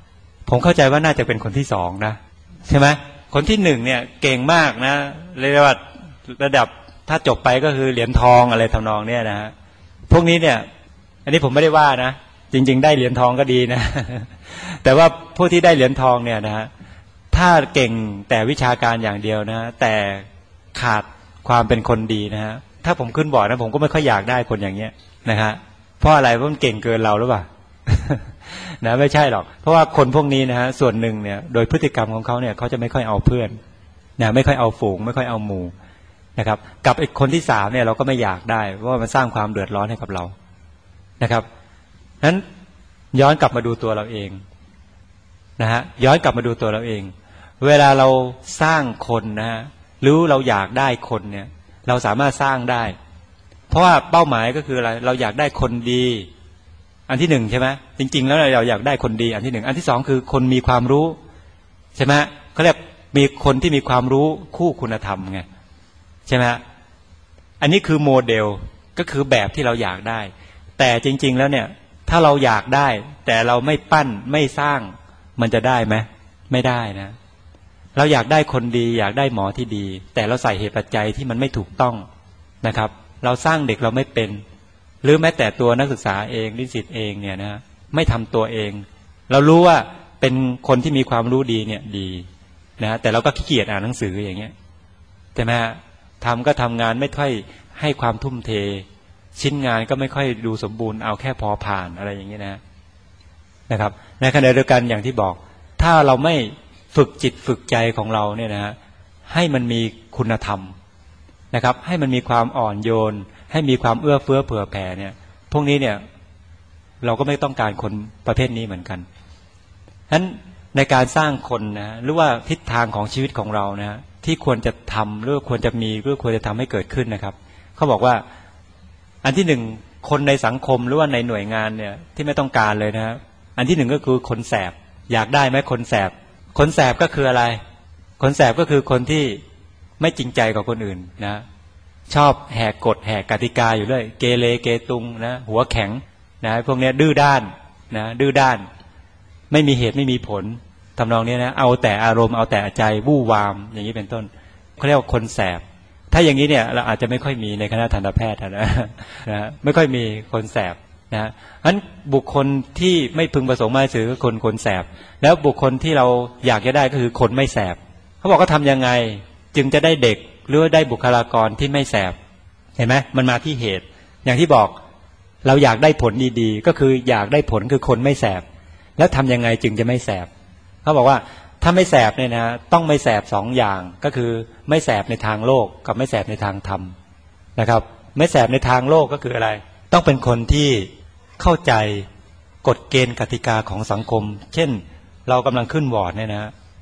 3ผมเข้าใจว่าน่าจะเป็นคนที่2นะใช่ไหมคนที่1เนี่ยเก่งมากนะเรียกว่าระดับถ้าจบไปก็คือเหรียญทองอะไรทำนองเนี้ยนะฮะพวกนี้เนี่ยอันนี้ผมไม่ได้ว่านะจริงๆได้เหรียญทองก็ดีนะ แต่ว่าผู้ที่ได้เหรียญทองเนี่ยนะฮะถ้าเก่งแต่วิชาการอย่างเดียวนะแต่ขาดความเป็นคนดีนะฮะถ้าผมขึ้นบอร์ดนะผมก็ไม่ค่อยอยากได้คนอย่างเงี้ยนะฮะเพราะอะไรเพราะมันเก่งเกินเราหรือเปล่า นะไม่ใช่หรอกเพราะว่าคนพวกนี้นะฮะส่วนหนึ่งเนี่ยโดยพฤติกรรมของเขาเนี่ยเขาจะไม่ค่อยเอาเพื่อนนะไม่ค่อยเอาฝูงไม่ค่อยเอาหมู่นะครับกับอีกคนที่3เนี่ยเราก็ไม่อยากได้เพราะว่ามันสร้างความเดือดร้อนให้กับเรานะครับนั้นย้อนกลับมาดูตัวเราเองนะฮะย้อนกลับมาดูตัวเราเองเวลาเราสร้างคนนะฮะหรือเราอยากได้คนเนี่ยเราสามารถสร้างได้เพราะว่าเป้าหมายก็คืออะไรเราอยากได้คนดีอันที่1ใช่ไหมจริงๆแล้วเราอยากได้คนดีอันที่1อันที่2คือคนมีความรู้ใช่ไหมเขาเรียกมีคนที่มีความรู้คู่คุณธรรมไงใช่ไหมอันนี้คือโมเดลก็คือแบบที่เราอยากได้แต่จริงๆแล้วเนี่ยถ้าเราอยากได้แต่เราไม่ปั้นไม่สร้างมันจะได้ไหมไม่ได้นะเราอยากได้คนดีอยากได้หมอที่ดีแต่เราใส่เหตุปัจจัยที่มันไม่ถูกต้องนะครับเราสร้างเด็กเราไม่เป็นหรือแม้แต่ตัวนักศึกษาเองนิสิตเองเนี่ยนะไม่ทำตัวเองเรารู้ว่าเป็นคนที่มีความรู้ดีเนี่ยดีนะแต่เราก็ขี้เกียจอ่านหนังสืออย่างเงี้ยใช่ไหมทำก็ทำงานไม่ค่อยให้ความทุ่มเทชิ้นงานก็ไม่ค่อยดูสมบูรณ์เอาแค่พอผ่านอะไรอย่างเงี้ยนะครับในขณะเดียวกันอย่างที่บอกถ้าเราไม่ฝึกจิตฝึกใจของเราเนี่ยนะให้มันมีคุณธรรมนะครับให้มันมีความอ่อนโยนให้มีความเอื้อเฟื้อเผื่อแผ่เนี่ยพวกนี้เนี่ยเราก็ไม่ต้องการคนประเภทนี้เหมือนกันฉะนั้นในการสร้างคนนะหรือว่าทิศทางของชีวิตของเรานะที่ควรจะทำหรือควรจะมีหรือควรจะทำให้เกิดขึ้นนะครับเขาบอกว่าอันที่1คนในสังคมหรือว่าในหน่วยงานเนี่ยที่ไม่ต้องการเลยนะอันที่1ก็คือคนแสบอยากได้ไหมคนแสบคนแสบก็คืออะไรคนแสบก็คือคนที่ไม่จริงใจกับคนอื่นนะชอบแหกกฎแหกกติกาอยู่เรื่อยเกเรเกตุงนะหัวแข็งนะพวกนี้ดื้อด้านนะดื้อด้านไม่มีเหตุไม่มีผลทำนองนี้นะเอาแต่อารมณ์เอาแต่ใจวู่วามอย่างนี้เป็นต้นเขาเรียกว่าคนแสบถ้าอย่างนี้เนี่ยเราอาจจะไม่ค่อยมีในคณะทันตแพทย์นะไม่ค่อยมีคนแสบนะฉะนั้นบุคคลที่ไม่พึงประสงค์หมายถือคนแสบแล้วบุคคลที่เราอยากจะได้ก็คือคนไม่แสบเขาบอกก็ทำยังไงจึงจะได้เด็กหรือได้บุคลากรที่ไม่แสบเห็นไหมมันมาที่เหตุอย่างที่บอกเราอยากได้ผลดีๆก็คืออยากได้ผลคือคนไม่แสบแล้วทำยังไงจึงจะไม่แสบเขาบอกว่าถ้าไม่แสบเนี่ยนะต้องไม่แสบ2อย่างก็คือไม่แสบในทางโลกกับไม่แสบในทางธรรมนะครับไม่แสบในทางโลกก็คืออะไรต้องเป็นคนที่เข้าใจกฎเกณฑ์กติกาของสังคมเช่นเรากำลังขึ้นวอร์ดเนี่ยนะ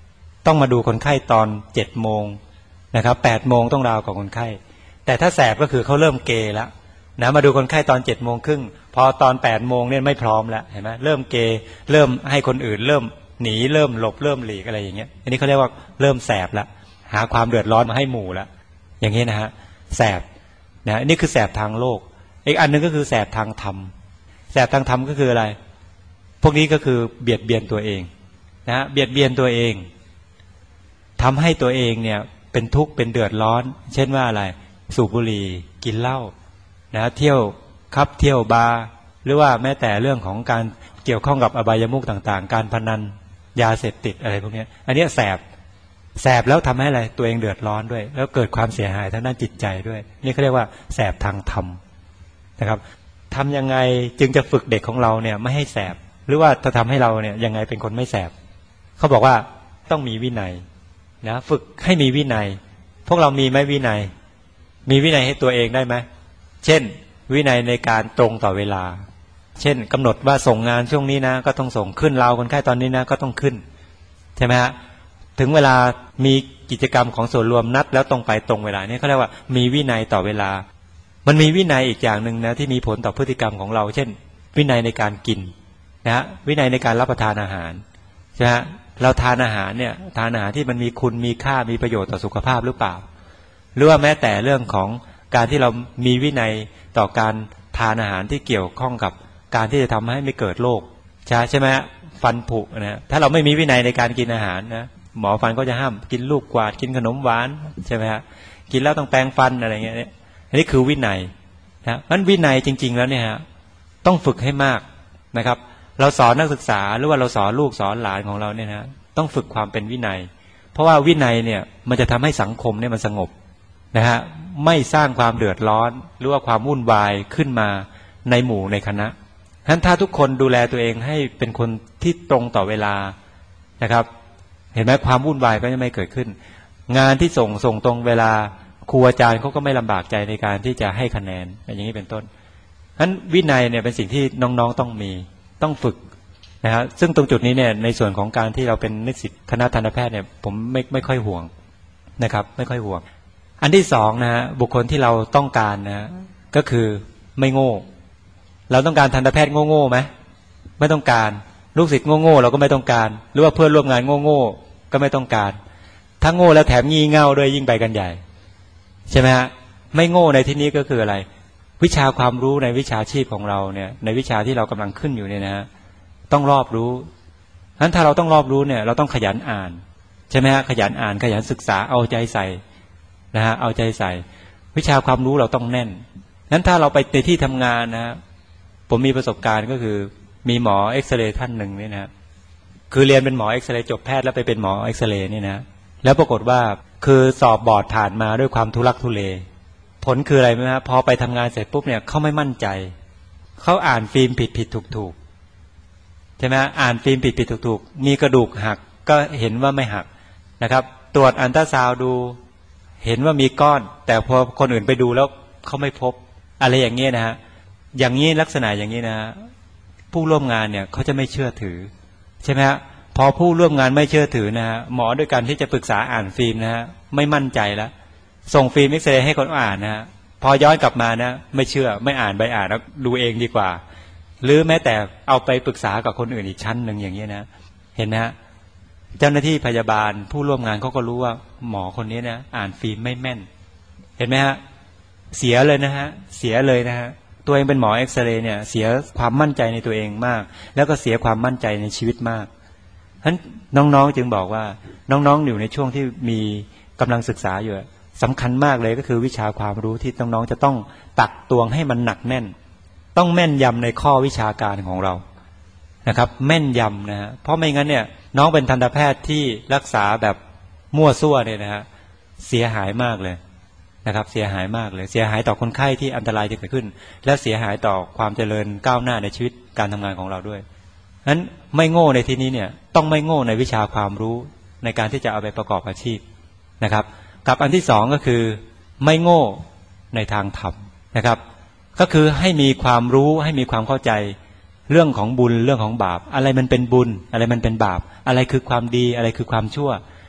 ต้องมาดูคนไข้ตอน7 โมงนะครับ8 โมงต้องราวกับคนไข้แต่ถ้าแสบก็คือเขาเริ่มเกแล้วนะมาดูคนไข้ตอน7 โมงครึ่งพอตอน8 โมงเนี่ยไม่พร้อมแล้วเห็นไหมเริ่มเกเริ่มให้คนอื่นเริ่มหนีเริ่มหลบเริ่มหลีกอะไรอย่างเงี้ยอันนี้เขาเรียกว่าเริ่มแสบแล้วหาความเดือดร้อนมาให้หมู่แล้วอย่างนี้นะฮะแสบนะนี่คือแสบทางโลกอีกอันนึงก็คือแสบทางธรรมแสบทางธรรมก็คืออะไรพวกนี้ก็คือเบียดเบียนตัวเองนะเบียดเบียนตัวเองทำให้ตัวเองเนี่ยเป็นทุกข์เป็นเดือดร้อนเช่นว่าอะไรสูบบุหรี่กินเหล้านะเที่ยวคับเที่ยวบาร์หรือว่าแม้แต่เรื่องของการเกี่ยวข้องกับอบายมุขต่างๆการพนันยาเสพติดอะไรพวกนี้อันนี้แสบแล้วทำให้อะไรตัวเองเดือดร้อนด้วยแล้วเกิดความเสียหายทางด้านจิตใจด้วยนี่เขาเรียกว่าแสบทางธรรมนะครับทำยังไงจึงจะฝึกเด็กของเราเนี่ยไม่ให้แสบหรือว่าจะทำให้เราเนี่ยยังไงเป็นคนไม่แสบเขาบอกว่าต้องมีวินัยนะฝึกให้มีวินัยพวกเรามีไหมวินัยมีวินัยให้ตัวเองได้ไหมเช่นวินัยในการตรงต่อเวลาเช่นกำหนดว่าส่งงานช่วงนี้นะก็ต้องส่งขึ้นราวคนไข้ตอนนี้นะก็ต้องขึ้นใช่ไหมฮะถึงเวลามีกิจกรรมของส่วนรวมนัดแล้วตรงไปตรงเวลานี่เขาเรียกว่ามีวินัยต่อเวลามันมีวินัยอีกอย่างหนึ่งนะที่มีผลต่อพฤติกรรมของเราเช่นวินัยในการกินนะวินัยในการรับประทานอาหารใช่ไหมเราทานอาหารเนี่ยทานอาหารที่มันมีคุณมีค่ามีประโยชน์ต่อสุขภาพหรือเปล่าหรือว่าแม้แต่เรื่องของการที่เรามีวินัยต่อการทานอาหารที่เกี่ยวข้องกับการที่จะทำให้ไม่เกิดโรคใช่ไหมฟันผุนะถ้าเราไม่มีวินัยในการกินอาหารนะหมอฟันก็จะห้ามกินลูกกวาดกินขนมหวานใช่ไหมฮะกินแล้วต้องแปรงฟันอะไรเงี้ยอันนี้คือวินัยนะเพราะวินัยจริงๆแล้วเนี่ยฮะต้องฝึกให้มากนะครับเราสอนนักศึกษาหรือว่าเราสอนลูกสอนหลานของเราเนี่ยนะต้องฝึกความเป็นวินัยเพราะว่าวินัยเนี่ยมันจะทำให้สังคมเนี่ยมันสงบนะฮะไม่สร้างความเดือดร้อนหรือว่าความวุ่นวายขึ้นมาในหมู่ในคณะฉะนั้นถ้าทุกคนดูแลตัวเองให้เป็นคนที่ตรงต่อเวลานะครับเห็นไหมความวุ่นวายก็จะไม่เกิดขึ้นงานที่ส่งตรงเวลาครูอาจารย์เขาก็ไม่ลำบากใจในการที่จะให้คะแนนอย่างนี้เป็นต้นฉะนั้นวินัยเนี่ยเป็นสิ่งที่น้องๆต้องมีต้องฝึกนะฮะซึ่งตรงจุดนี้เนี่ยในส่วนของการที่เราเป็นนิสิตคณะทันตแพทย์เนี่ยผมไม่ค่อยห่วงนะครับไม่ค่อยห่วงอันที่สองนะฮะบุคคลที่เราต้องการนะก็คือไม่โง่เราต้องการทันตแพทย์โง่ๆไหมไม่ต้องการลูกศิษย์โง่ๆเราก็ไม่ต้องการหรือว่าเพื่อนร่วมงานโง่ๆก็ไม่ต้องการถ้าโง่แล้วแถมงี่เง่าด้วยยิ่งไปกันใหญ่ใช่ไหมฮะไม่โง่ในที่นี้ก็คืออะไรวิชาความรู้ในวิชาชีพของเราเนี่ยในวิชาที่เรากำลังขึ้นอยู่เนี่ยนะต้องรอบรู้งั้นถ้าเราต้องรอบรู้เนี่ยเราต้องขยันอ่านใช่ไหมฮะขยันอ่านขยันศึกษาเอาใจใส่นะฮะเอาใจใส่วิชาความรู้เราต้องแน่นงั้นถ้าเราไปในที่ทำงานนะผมมีประสบการณ์ก็คือมีหมอเอ็กซเรย์ท่านหนึ่งนี่นะคือเรียนเป็นหมอเอ็กซเรย์จบแพทย์แล้วไปเป็นหมอเอ็กซเรย์นี่นะแล้วปรากฏว่าคือสอบบอร์ดผ่านมาด้วยความทุลักทุเลผลคืออะไรไหมครับพอไปทำงานเสร็จปุ๊บเนี่ยเขาไม่มั่นใจเขาอ่านฟิล์มผิดถูกใช่ไหมอ่านฟิล์มผิดถูกมีกระดูกหักก็เห็นว่าไม่หักนะครับตรวจอัลตราซาวด์ดูเห็นว่ามีก้อนแต่พอคนอื่นไปดูแล้วเขาไม่พบอะไรอย่างเงี้ยนะฮะอย่างนี้ลักษณะอย่างนี้นะผู้ร่วมงานเนี่ยเขาจะไม่เชื่อถือใช่ไหมฮะพอผู้ร่วมงานไม่เชื่อถือนะฮะหมอด้วยกันที่จะปรึกษาอ่านฟิล์มนะฮะไม่มั่นใจแล้วส่งฟิล์มเอ็กซเรย์ให้คนอ่านนะฮะพอย้อนกลับมานะไม่เชื่อไม่อ่านใบอ่านแล้วดูเองดีกว่าหรือแม้แต่เอาไปปรึกษากับคนอื่นอีกชั้นหนึ่งอย่างนี้นะเห็นนะฮะเจ้าหน้าที่พยาบาลผู้ร่วมงานเขาก็รู้ว่าหมอคนนี้นะอ่านฟิล์มไม่แม่นเห็นไหมฮะเสียเลยนะฮะเสียเลยนะฮะตัวเองเป็นหมอเอ็กซเรย์เนี่ยเสียความมั่นใจในตัวเองมากแล้วก็เสียความมั่นใจในชีวิตมากฉะนั้นน้องๆจึงบอกว่าน้องๆอยู่ในช่วงที่มีกำลังศึกษาอยู่สำคัญมากเลยก็คือวิชาความรู้ที่น้องๆจะต้องตักตวงให้มันหนักแน่นต้องแม่นยำในข้อวิชาการของเรานะครับแม่นยำนะฮะเพราะไม่งั้นเนี่ยน้องเป็นทันตแพทย์ที่รักษาแบบมั่วซั่วเนี่ยนะฮะเสียหายมากเลยนะครับเสียหายมากเลยเสียหายต่อคนไข้ที่อันตรายจะเกิดขึ้นและเสียหายต่อความเจริญก้าวหน้าในชีวิตการทำงานของเราด้วยนั้นไม่โง่ในที่นี้เนี่ยต้องไม่โง่ในวิชาความรู้ในการที่จะเอาไปประกอบอาชีพนะครับกับอันที่สองก็คือไม่โง่ในทางธรรมนะครับก็คือให้มีความรู้ให้มีความเข้าใจเรื่องของบุญเรื่องของบาปอะไรมันเป็นบุญอะไรมันเป็นบาปอะไรคือความดีอะไรคือความชั่ว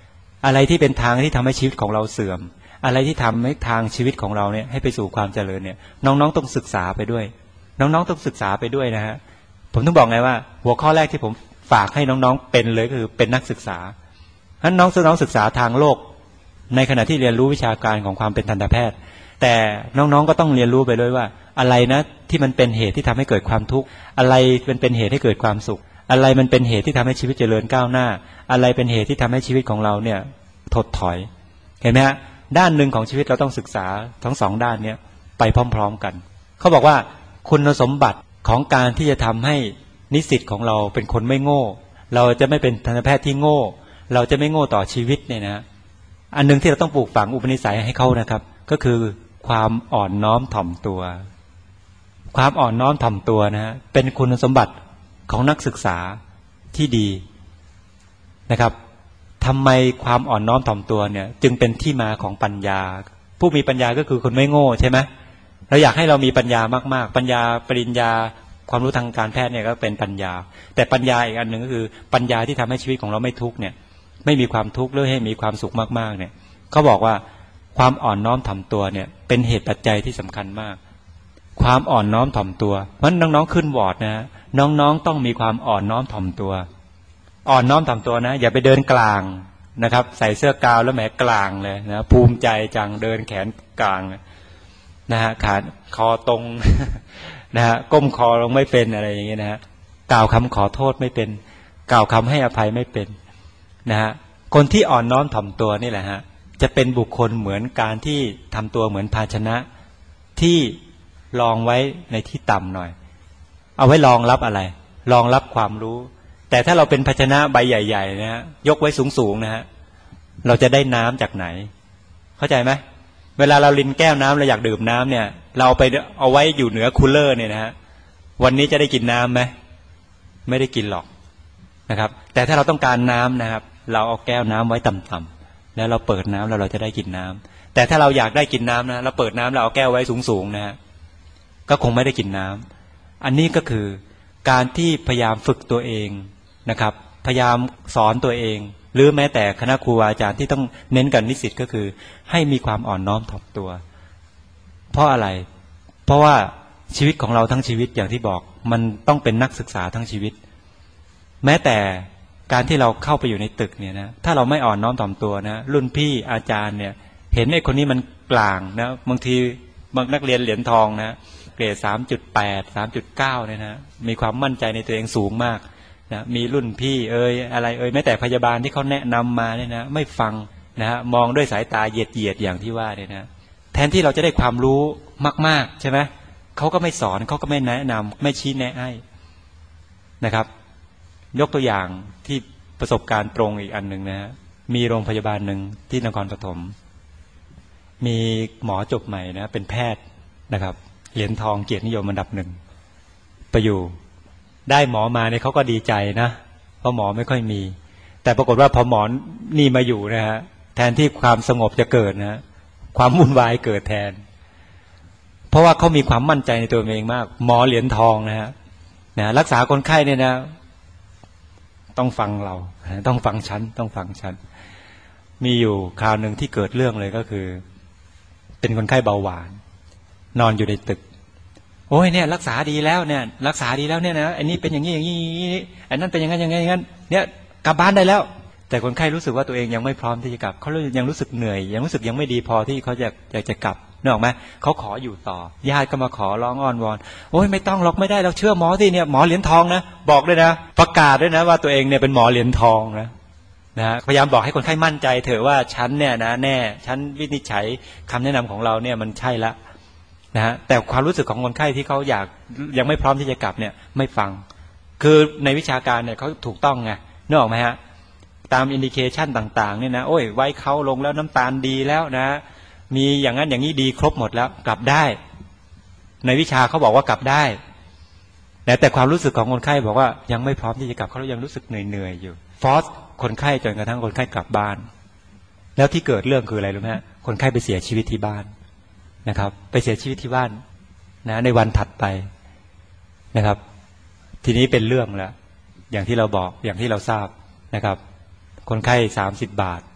อะไรที่เป็นทางที่ทำให้ชีวิตของเราเสื่อมอะไรที่ทำให้ทางชีวิตของเราเนี่ยให้ไปสู่ความเจริญเนี่ยน้องๆต้องศึกษาไปด้วยน้องๆต้องศึกษาไปด้วยนะฮะผมต้องบอกไงว่าหัวข้อแรกที่ผมฝากให้น้องๆเป็นเลยก็คือเป็นนักศึกษาฉะนั้นน้องศึกษาทางโลกในขณะที่เรียนรู้วิชาการของความเป็นทันตแพทย์แต่น้องๆก็ต้องเรียนรู้ไปด้วยว่าอะไรนะที่มันเป็นเหตุที่ทำให้เกิดความทุกข์อะไรเป็นเหตุให้เกิดความสุขอะไรมันเป็นเหตุที่ทำให้ชีวิตเจริญก้าวหน้าอะไรเป็นเหตุที่ทำให้ชีวิตของเราเนี่ยถดถอยเห็นไหมฮะด้านหนึ่งของชีวิตเราต้องศึกษาทั้งสองด้านนี้ไปพร้อมๆกันเขาบอกว่าคุณสมบัติของการที่จะทำให้นิสิตของเราเป็นคนไม่โง่เราจะไม่เป็นทันตแพทย์ที่โง่เราจะไม่โง่ต่อชีวิตเนี่ยนะอันนึงที่เราต้องปลูกฝังอุปนิสัยให้เขานะครับก็คือความอ่อนน้อมถ่อมตัวความอ่อนน้อมถ่อมตัวนะฮะเป็นคุณสมบัติของนักศึกษาที่ดีนะครับทำไมความอ่อนน้อมถ่อมตัวเนี่ยจึงเป็นที่มาของปัญญาผู้มีปัญญาก็คือคนไม่โง่ใช่ไหมเราอยากให้เรามีปัญญามากๆปัญญาปริญญาความรู้ทางการแพทย์เนี่ยก็เป็นปัญญาแต่ปัญญาอีกอันหนึ่งก็คือปัญญาที่ทำให้ชีวิตของเราไม่ทุกข์เนี่ยไม่มีความทุกข์หรือให้มีความสุขมากๆเนี่ยเขาบอกว่าความอ่อนน้อมถ่อมตัวเนี่ยเป็นเหตุปัจจัยที่สำคัญมากความอ่อนน้อมถ่อมตัวเพราะน้องๆขึ้นวอร์ดนะน้องๆต้องมีความอ่อนน้อมถ่อมตัวอ่อนน้อมถ่อมตัวนะอย่าไปเดินกลางนะครับใส่เสื้อกาวแล้วแหมกลางเลยนะภูมิใจจังเดินแขนกลางนะฮะขาคอตรงนะฮะก้มคอลงไม่เป็นอะไรอย่างเงี้ยนะฮะกล่าวคำขอโทษไม่เป็นกล่าวคำให้อภัยไม่เป็นนะฮะคนที่อ่อนน้อมถ่อมตัวนี่แหละฮะจะเป็นบุคคลเหมือนการที่ทำตัวเหมือนภาชนะที่รองไว้ในที่ต่ำหน่อยเอาไว้รองรับอะไรรองรับความรู้แต่ถ้าเราเป็นภาชนะใบใหญ่ๆนะฮะยกไว้สูงๆนะฮะเราจะได้น้ำจากไหนเข้าใจไหมเวลาเราลินแก้วน้ำเราอยากดื่มน้ำเนี่ยเราไปเอาไว้อยู่เหนือคูลเลอร์เนี่ยนะฮะวันนี้จะได้กินน้ำไหมไม่ได้กินหรอกนะครับแต่ถ้าเราต้องการน้ำนะครับเราเอาแก้วน้ำไว้ต่ำๆแล้วเราเปิดน้ำแล้วเราจะได้กินน้ำแต่ถ้าเราอยากได้กินน้ำนะเราเปิดน้ำเราเอาแก้วไว้สูงๆนะฮะก็คงไม่ได้กินน้ำอันนี้ก็คือการที่พยายามฝึกตัวเองนะครับพยายามสอนตัวเองหรือแม้แต่คณะครูอาจารย์ที่ต้องเน้นกับนิสิตก็คือให้มีความอ่อนน้อมถ่อมตัวเพราะอะไรเพราะว่าชีวิตของเราทั้งชีวิตอย่างที่บอกมันต้องเป็นนักศึกษาทั้งชีวิตแม้แต่การที่เราเข้าไปอยู่ในตึกเนี่ยนะถ้าเราไม่อ่อนน้อมถ่อมตัวนะรุ่นพี่อาจารย์เนี่ยเห็นไอ้คนนี้มันกลางนะบางทีบางนักเรียนเหรียญทองนะเกรด 3.8 3.9 เนี่ยนะมีความมั่นใจในตัวเองสูงมากนะมีรุ่นพี่อะไรแม้แต่พยาบาลที่เขาแนะนำมาเนี่ยนะไม่ฟังนะฮะมองด้วยสายตาเหยียดอย่างที่ว่าเนี่ยนะแทนที่เราจะได้ความรู้มากๆใช่ไหมเขาก็ไม่สอนเขาก็ไม่แนะนำไม่ชี้แนะให้นะครับยกตัวอย่างที่ประสบการณ์ตรงอีกอันหนึ่งนะฮะมีโรงพยาบาลหนึ่งที่นครปฐมมีหมอจบใหม่นะเป็นแพทย์นะครับเหรียญทองเกียรตินิยมอันดับ 1ไปอยู่ได้หมอมาเนี่ยเขาก็ดีใจนะเพราะหมอไม่ค่อยมีแต่ปรากฏว่าพอหมอนี่มาอยู่นะฮะแทนที่ความสงบจะเกิดนะความวุ่นวายเกิดแทนเพราะว่าเขามีความมั่นใจในตัวเองมากหมอเหรียญทองนะฮะรักษาคนไข้เนี่ยนะต้องฟังเราต้องฟังฉันต้องฟังฉันมีอยู่คราวหนึ่งที่เกิดเรื่องเลยก็คือเป็นคนไข้เบาหวานนอนอยู่ในตึกโอ้ยเนี่ยรักษาดีแล้วเนี่ยรักษาดีแล้วเนี่ยนะอันนี้เป็นอย่างนี้อย่างนี้อันนั้นเป็นอย่างนั้นอย่างนั้นเนี่ยกลับบ้านได้แล้วแต่คนไข้รู้สึกว่าตัวเองยังไม่พร้อมที่จะกลับเขายังรู้สึกเหนื่อยยังรู้สึกยังไม่ดีพอที่เขาอยากจะกลับนึกออกไหมเขาขออยู่ต่อญาติก็มาขอร้องอ้อนวอนโอ้ยไม่ต้องหรอกไม่ได้เราเชื่อหมอที่เนี่ยหมอเหรียญทองนะบอกด้วยนะประกาศด้วยนะว่าตัวเองเนี่ยเป็นหมอเหรียญทองนะพยายามบอกให้คนไข้มั่นใจเถอะว่าฉันเนี่ยนะแน่ฉันวินิจฉัยคำแนะนำของเราเนี่ยมันใช่ละนะฮะแต่ความรู้สึกของคนไข้ที่เขายังไม่พร้อมที่จะกลับเนี่ยไม่ฟังคือในวิชาการเนี่ยเขาถูกต้องไงนึกออกไหมฮะตามอินดิเคชันต่างๆเนี่ยนะโอ้ยไว้เขาลงแล้วน้ำตาลดีแล้วนะมีอย่างนั้นอย่างนี้ดีครบหมดแล้วกลับได้ในวิชาเขาบอกว่ากลับได้แต่ความรู้สึกของคนไข้บอกว่ายังไม่พร้อมที่จะกลับเขายังรู้สึกเหนื่อยอยู่ฟอร์สคนไข้จนกระทั่งคนไข้กลับบ้านแล้วที่เกิดเรื่องคืออะไรรู้ไหมฮะคนไข้ไปเสียชีวิตที่บ้านนะครับไปเสียชีวิตที่บ้านนะในวันถัดไปนะครับทีนี้เป็นเรื่องแล้วอย่างที่เราบอกอย่างที่เราทราบนะครับคนไข้30 บาท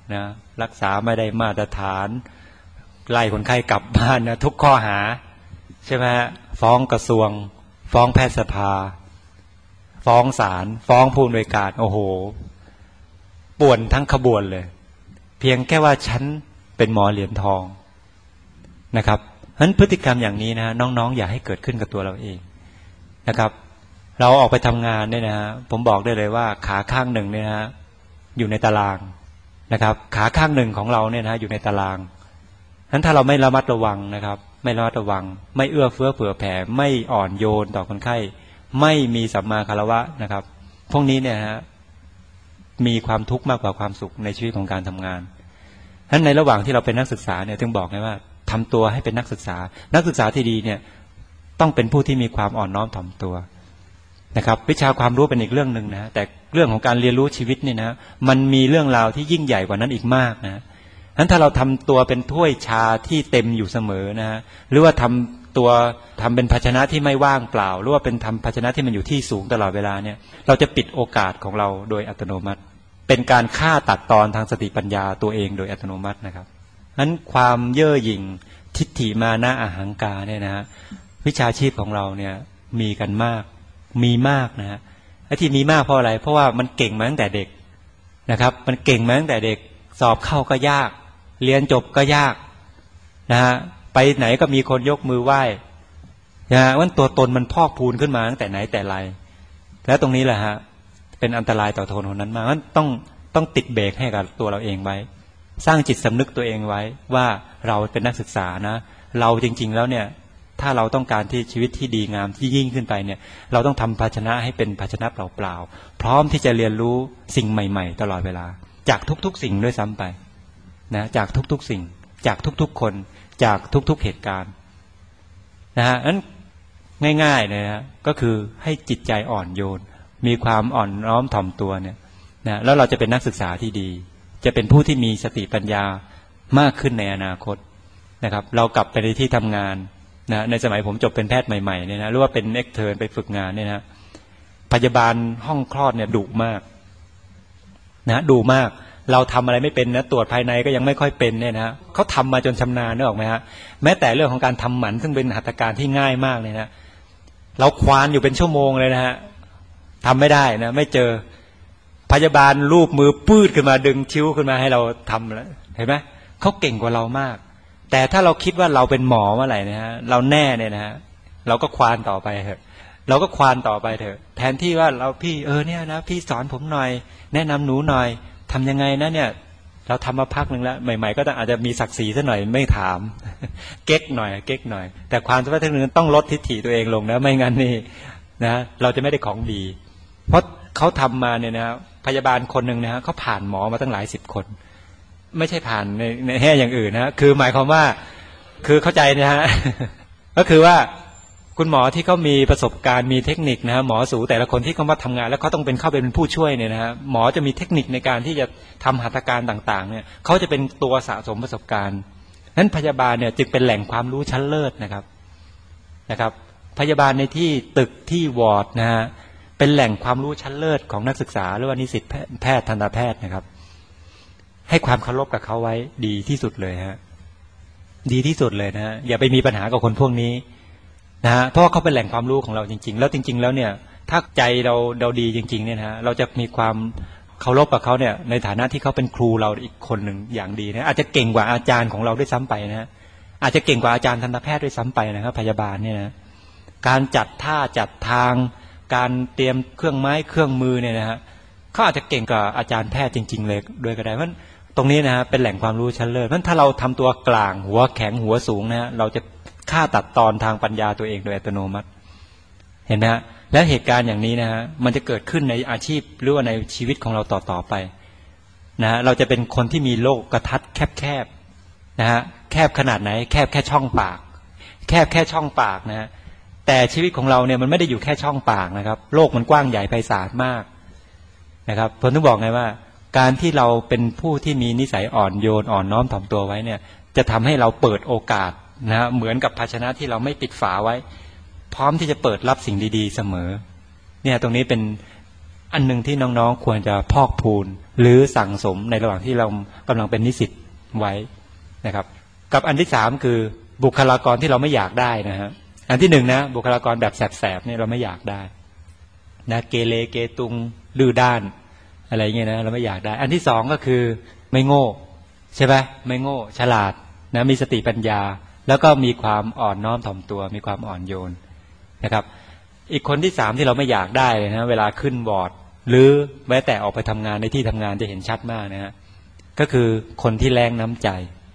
นะรักษาไม่ได้มาตรฐานไล่คนไข้กลับบ้านนะทุกข้อหาใช่ไหมฟ้องกระทรวงฟ้องแพทยสภาฟ้องศาลฟ้องผู้อำนวยการโอ้โหป่วนทั้งขบวนเลยเพียงแค่ว่าฉันเป็นหมอเหรียญทองนะครับเพราะฉะนั้นพฤติกรรมอย่างนี้นะน้องๆอย่าให้เกิดขึ้นกับตัวเราเองนะครับเราออกไปทำงานเนี่ยนะฮะผมบอกได้เลยว่าขาข้างหนึ่งเนี่ยนะอยู่ในตารางนะครับขาข้างหนึ่งของเราเนี่ยนะอยู่ในตารางนั้นถ้าเราไม่ระมัดระวังนะครับไม่ระมัดระวังไม่เอื้อเฟื้อเผื่อแผ่ไม่อ่อนโยนต่อคนไข้ไม่มีสัมมาคารวะนะครับพวกนี้เนี่ยฮะมีความทุกข์มากกว่าความสุขในชีวิตของการทำงานฉะนั้นในระหว่างที่เราเป็นนักศึกษาเนี่ยถึงบอกไงว่าทำตัวให้เป็นนักศึกษานักศึกษาที่ดีเนี่ยต้องเป็นผู้ที่มีความอ่อนน้อมถ่อมตัวนะครับวิชาความรู้เป็นอีกเรื่องหนึ่งนะแต่เรื่องของการเรียนรู้ชีวิตเนี่ยนะมันมีเรื่องราวที่ยิ่งใหญ่กว่านั้นอีกมากนะนั้นถ้าเราทำตัวเป็นถ้วยชาที่เต็มอยู่เสมอนะหรือว่าทำเป็นภาชนะที่ไม่ว่างเปล่าหรือว่าเป็นทำภาชนะที่มันอยู่ที่สูงตลอดเวลาเนี่ยเราจะปิดโอกาสของเราโดยอัตโนมัติเป็นการฆ่าตัดตอนทางสติปัญญาตัวเองโดยอัตโนมัตินะครับนั้นความเย่อหยิ่งทิฏฐิมานะอหังการเนี่ยนะวิชาชีพของเราเนี่ยมีกันมากมีมากนะฮะและที่มีมากเพราะอะไรเพราะว่ามันเก่งมาตั้งแต่เด็กนะครับมันเก่งมาตั้งแต่เด็กสอบเข้าก็ยากเรียนจบก็ยากนะฮะไปไหนก็มีคนยกมือไหว้นะฮะว่าตัวตนมันพอกพูนขึ้นมาตั้งแต่ไหนแต่ไรแล้วตรงนี้แหละฮะเป็นอันตรายต่อคนคนนั้นมากต้องติดเบรกให้กับตัวเราเองไว้สร้างจิตสำนึกตัวเองไว้ว่าเราเป็นนักศึกษานะเราจริงๆแล้วเนี่ยถ้าเราต้องการที่ชีวิตที่ดีงามที่ยิ่งขึ้นไปเนี่ยเราต้องทำภาชนะให้เป็นภาชนะเปล่าๆพร้อมที่จะเรียนรู้สิ่งใหม่ๆตลอดเวลาจากทุกๆสิ่งด้วยซ้ำไปนะจากทุกๆสิ่งจากทุกๆคนจากทุกๆเหตุการณ์นะฮะนั้นง่ายๆเลยนะก็คือให้จิตใจอ่อนโยนมีความอ่อนน้อมถ่อมตัวเนี่ยนะแล้วเราจะเป็นนักศึกษาที่ดีจะเป็นผู้ที่มีสติปัญญามากขึ้นในอนาคตนะครับเรากลับไปในที่ทำงานนะในสมัยผมจบเป็นแพทย์ใหม่ๆเนี่ยนะหรือว่าเป็นเอ็กเทิร์นไปฝึกงานเนี่ยนะพยาบาลห้องคลอดเนี่ยดุมากนะดุมากเราทำอะไรไม่เป็นนะตรวจภายในก็ยังไม่ค่อยเป็นเนี่ยนะเขาทำมาจนชำนาญนึกออกไหมฮะแม้แต่เรื่องของการทำหมันซึ่งเป็นหัตถการที่ง่ายมากเลยนะเราควานอยู่เป็นชั่วโมงเลยนะฮะทำไม่ได้นะไม่เจอพยาบาลรูปมือปื้ดขึ้นมาดึงชิ้วขึ้นมาให้เราทำแล้วเห็นไหมเขาเก่งกว่าเรามากแต่ถ้าเราคิดว่าเราเป็นหมอเมื่อไหร่นะฮะเราแน่เนี่ยนะฮะเราก็ควานต่อไปเถอะเราก็ควานต่อไปเถอะแทนที่ว่าเราพี่เนี่ยนะพี่สอนผมหน่อยแนะนำหนูหน่อยทำยังไงนะเนี่ยเราทำมาพักหนึ่งแล้วใหม่ๆก็ต้องอาจจะมีศักดิ์ศรีซะหน่อยไม่ถาม เก๊กหน่อยแต่ความสามารถทั้งนั้นต้องลดทิฐิตัวเองลงนะไม่งั้นนี่นะเราจะไม่ได้ของดีเพราะเขาทำมาเนี่ยนะพยาบาลคนหนึ่งนะฮะเขาผ่านหมอมาตั้งหลาย10 คนไม่ใช่ผ่านในแง่อย่างอื่นนะคือหมายความว่าคือเข้าใจนะฮะ ก็คือว่าคุณหมอที่เขามีประสบการณ์มีเทคนิคนะฮะหมอสูแต่ละคนที่เขามาทำงานแล้วเขาต้องเข้าไปเป็นผู้ช่วยเนี่ยนะฮะหมอจะมีเทคนิคในการที่จะทำหัตถการต่างๆเนี่ยเขาจะเป็นตัวสะสมประสบการณ์นั้นพยาบาลเนี่ยจึงเป็นแหล่งความรู้ชั้นเลิศนะครับพยาบาลในที่ตึกที่วอร์ดนะฮะเป็นแหล่งความรู้ชั้นเลิศของนักศึกษาหรือว่านิสิตแพทย์ทันตแพทย์นะครับให้ความเคารพกับเขาไว้ดีที่สุดเลยฮะดีที่สุดเลยนะฮะอย่าไปมีปัญหากับคนพวกนี้นะฮะเพราะเขาเป็นแหล่งความรู้ของเราจริงๆแล้วจริงๆแล้วเนี่ยถ้าใจเราดีจริงๆเนี่ยนะฮะเราจะมีความเคารพกับเขาเนี่ยในฐานะที่เขาเป็นครูเราอีกคนหนึ่งอย่างดีนะอาจจะเก่งกว่าอาจารย์ของเราด้วยซ้ำไปนะฮะอาจจะเก่งกว่าอาจารย์ทันตแพทย์ด้วยซ้ำไปนะครับพยาบาลเนี่ยนะการจัดท่าจัดทางการเตรียมเครื่องไม้เครื่องมือเนี่ยนะฮะเขาอาจจะเก่งกว่าอาจารย์แพทย์จริงๆเลยด้วยก็ได้เพราะตรงนี้นะฮะเป็นแหล่งความรู้ชั้นเลิศเพราะถ้าเราทำตัวกลางหัวแข็งหัวสูงนะฮะเราจะฆ่าตัดตอนทางปัญญาตัวเองโดยอัตโนมัติเห็นไหมฮะและเหตุการณ์อย่างนี้นะฮะมันจะเกิดขึ้นในอาชีพหรือว่าในชีวิตของเราต่อไปนะฮะเราจะเป็นคนที่มีโลกทัศน์แคบๆนะฮะแคบขนาดไหนแคบแค่ช่องปากแคบแค่ช่องปากนะฮะแต่ชีวิตของเราเนี่ยมันไม่ได้อยู่แค่ช่องปากนะครับโลกมันกว้างใหญ่ไพศาลมากนะครับผมต้องบอกไงว่าการที่เราเป็นผู้ที่มีนิสัยอ่อนโยนอ่อนน้อมถ่อมตัวไว้เนี่ยจะทำให้เราเปิดโอกาสนะเหมือนกับภาชนะที่เราไม่ปิดฝาไว้พร้อมที่จะเปิดรับสิ่งดีๆเสมอเนี่ยตรงนี้เป็นอันนึงที่น้องๆควรจะพอกพูนหรือสั่งสมในระหว่างที่เรากำลังเป็นนิสิตไว้นะครับกับอันที่3คือบุคลากรที่เราไม่อยากได้นะฮะอันที่1นะบุคลากรแบบแสบๆเนี่ยเราไม่อยากได้นะเกเรเกตุงดื้อด้านอะไรเงี้ยนะเราไม่อยากได้อันที่2ก็คือไม่โง่ใช่ไหมไม่โง่ฉลาดนะมีสติปัญญาแล้วก็มีความอ่อนน้อมถ่อมตัวมีความอ่อนโยนนะครับอีกคนที่3ที่เราไม่อยากได้นะเวลาขึ้นบอร์ดหรือแม้แต่ออกไปทำงานในที่ทำงานจะเห็นชัดมากนะฮะก็คือคนที่แรงน้ำใจ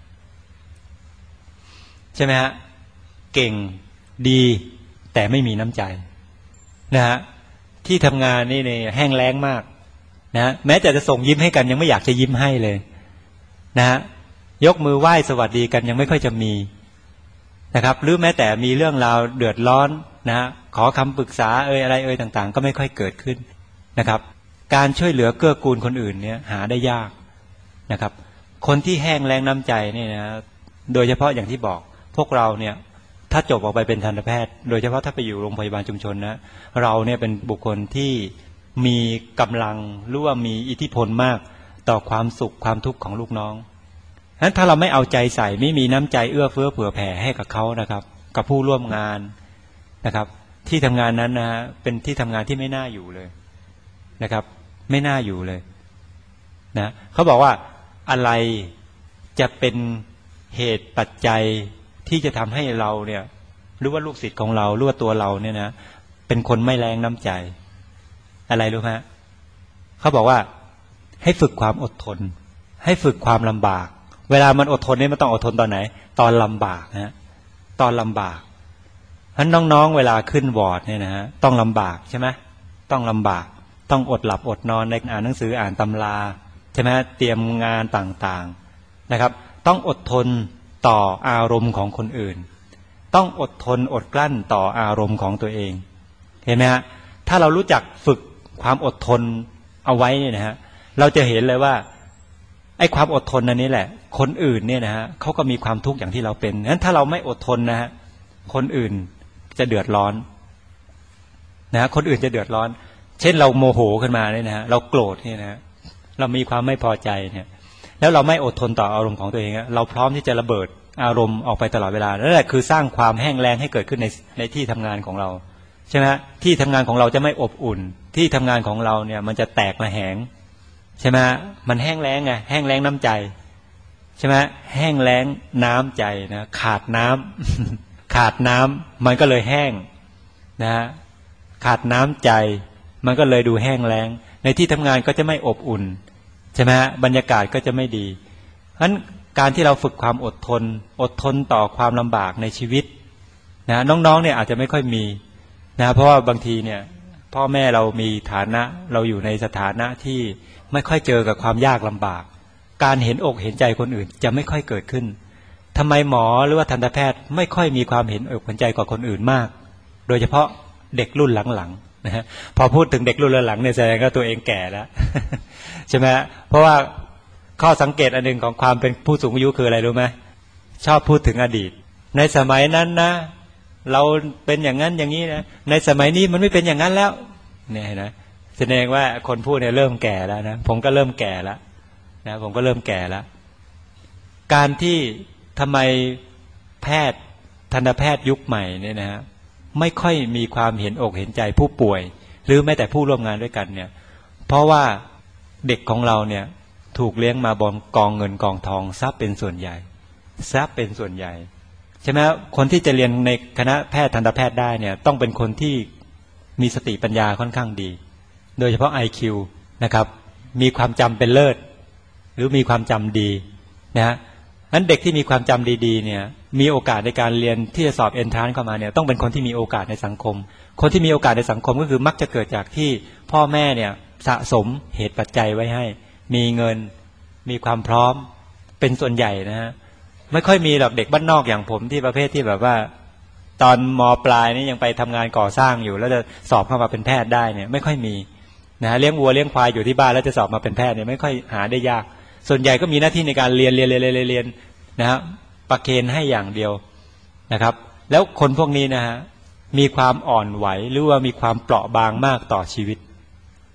ใช่ไหมฮะเก่งดีแต่ไม่มีน้ำใจนะฮะที่ทำงานนี่เนี่ยแห้งแล้งมากนะแม้แต่จะส่งยิ้มให้กันยังไม่อยากจะยิ้มให้เลยนะฮะยกมือไหว้สวัสดีกันยังไม่ค่อยจะมีนะครับหรือแม้แต่มีเรื่องราวเดือดร้อนนะขอคำปรึกษาอะไรต่างๆก็ไม่ค่อยเกิดขึ้นนะครับการช่วยเหลือเกื้อกูลคนอื่นเนี่ยหาได้ยากนะครับคนที่แห้งแล้งน้ำใจเนี่ยนะโดยเฉพาะอย่างที่บอกพวกเราเนี่ยถ้าจบออกไปเป็นทันตแพทย์โดยเฉพาะถ้าไปอยู่โรงพยาบาลชุมชนนะเราเนี่ยเป็นบุคคลที่มีกำลังหรือว่ามีอิทธิพลมากต่อความสุขความทุกข์ของลูกน้องฉะนั้นถ้าเราไม่เอาใจใส่ไม่มีน้ำใจเอื้อเฟื้อเผื่อแผ่ให้กับเขานะครับกับผู้ร่วมงานนะครับที่ทำงานนั้นนะเป็นที่ทำงานที่ไม่น่าอยู่เลยนะครับไม่น่าอยู่เลยนะเขาบอกว่าอะไรจะเป็นเหตุปัจจัยที่จะทำให้เราเนี่ยหรือว่าลูกศิษย์ของเราหรือว่าตัวเราเนี่ยนะเป็นคนไม่แรงน้ำใจอะไรรู้ไหมเขาบอกว่าให้ฝึกความอดทนให้ฝึกความลำบากเวลามันอดทนนี่มันต้องอดทนตอนไหนตอนลำบากนะตอนลำบากฉะนั้นน้องๆเวลาขึ้นวอร์ดเนี่ยนะฮะต้องลำบากใช่ไหมต้องลำบากต้องอดหลับอดนอนในอ่านหนังสืออ่านตำราใช่ไหมเตรียมงานต่างๆนะครับต้องอดทนต่ออารมณ์ของคนอื่นต้องอดทนอดกลั้นต่ออารมณ์ของตัวเองเห็นไหมฮะถ้าเรารู้จักฝึกความอดทนเอาไว้เนี่ยนะฮะเราจะเห็นเลยว่าไอ้ความอดทนอันนี้แหละคนอื่นเนี่ยนะฮะเขาก็มีความทุกข์อย่างที่เราเป็นงั้นถ้าเราไม่อดทนนะฮะคนอื่นจะเดือดร้อนนะคนอื่นจะเดือดร้อนเช่นเราโมโหขึ้นมาเนี่ยนะฮะเราโกรธเนี่ยนะเรามีความไม่พอใจเนี่ยแล้วเราไม่อดทนต่ออารมณ์ของตัวเองเราพร้อมที่จะระเบิดอารมณ์ออกไปตลอดเวลานั่นแหละคือสร้างความแห้งแล้งให้เกิดขึ้นในที่ทำงานของเราใช่ไหมที่ทำงานของเราจะไม่อบอุ่นที่ทำงานของเราเนี่ยมันจะแตกระแหงใช่ไหมมันแห้งแล้งไงแห้งแล้งน้ำใจใช่ไหมแห้งแล้งน้ำใจนะขาดน้ำ ขาดน้ำมันก็เลยแห้งนะขาดน้ำใจมันก็เลยดูแห้งแล้งในที่ทำงานก็จะไม่อบอุ่นใช่ไหมบรรยากาศก็จะไม่ดีเพราะฉะนั้นการที่เราฝึกความอดทนต่อความลำบากในชีวิตนะน้องๆเนี่ยอาจจะไม่ค่อยมีนะเพราะว่าบางทีเนี่ยพ่อแม่เรามีฐานะเราอยู่ในสถานะที่ไม่ค่อยเจอกับความยากลำบากการเห็นอกเห็นใจคนอื่นจะไม่ค่อยเกิดขึ้นทำไมหมอหรือว่าทันตแพทย์ไม่ค่อยมีความเห็นอกเห็นใจกับคนอื่นมากโดยเฉพาะเด็กรุ่นหลังๆนะฮะพอพูดถึงเด็กรุ่นหลังเนี่ยแสดงว่าตัวเองแก่แล้ว ใช่ไหมเพราะว่าข้อสังเกตอันหนึ่งของความเป็นผู้สูงอายุคืออะไรรู้ไหมชอบพูดถึงอดีตในสมัยนั้นนะเราเป็นอย่างนั้นอย่างนี้นะในสมัยนี้มันไม่เป็นอย่างนั้นแล้วเนี่ยนะแสดงว่าคนพูดเนี่ยเริ่มแก่แล้วนะผมก็เริ่มแก่แล้วนะผมก็เริ่มแก่แล้วการที่ทำไมแพทย์ทันตแพทย์ยุคใหม่เนี่ยนะฮะไม่ค่อยมีความเห็นอกเห็นใจผู้ป่วยหรือแม้แต่ผู้ร่วมงานด้วยกันเนี่ยเพราะว่าเด็กของเราเนี่ยถูกเลี้ยงมาบนกองเงินกองทองทรัพย์เป็นส่วนใหญ่ทรัพย์เป็นส่วนใหญ่ใช่ไหมคนที่จะเรียนในคณะแพทย์ทันตแพทย์ได้เนี่ยต้องเป็นคนที่มีสติปัญญาค่อนข้างดีโดยเฉพาะ IQ นะครับมีความจำเป็นเลิศหรือมีความจำดีนะฮะนั้นเด็กที่มีความจำดีๆเนี่ยมีโอกาสในการเรียนที่จะสอบเอนทรานซ์เข้ามาเนี่ยต้องเป็นคนที่มีโอกาสในสังคมคนที่มีโอกาสในสังคมก็คือมักจะเกิดจากที่พ่อแม่เนี่ยสะสมเหตุปัจจัยไว้ให้มีเงินมีความพร้อมเป็นส่วนใหญ่นะฮะไม่ค่อยมีหรอกเด็กบ้านนอกอย่างผมที่ประเภทที่แบบว่าตอนม.ปลายนี่ยังไปทำงานก่อสร้างอยู่แล้วจะสอบเข้ามาเป็นแพทย์ได้เนี่ยไม่ค่อยมีนะเลี้ยงวัวเลี้ยงควายอยู่ที่บ้านแล้วจะสอบมาเป็นแพทย์เนี่ยไม่ค่อยหาได้ยากส่วนใหญ่ก็มีหน้าที่ในการเรียนนะฮะประเคนให้อย่างเดียวนะครับแล้วคนพวกนี้นะฮะมีความอ่อนไหวหรือว่ามีความเปราะบางมากต่อชีวิต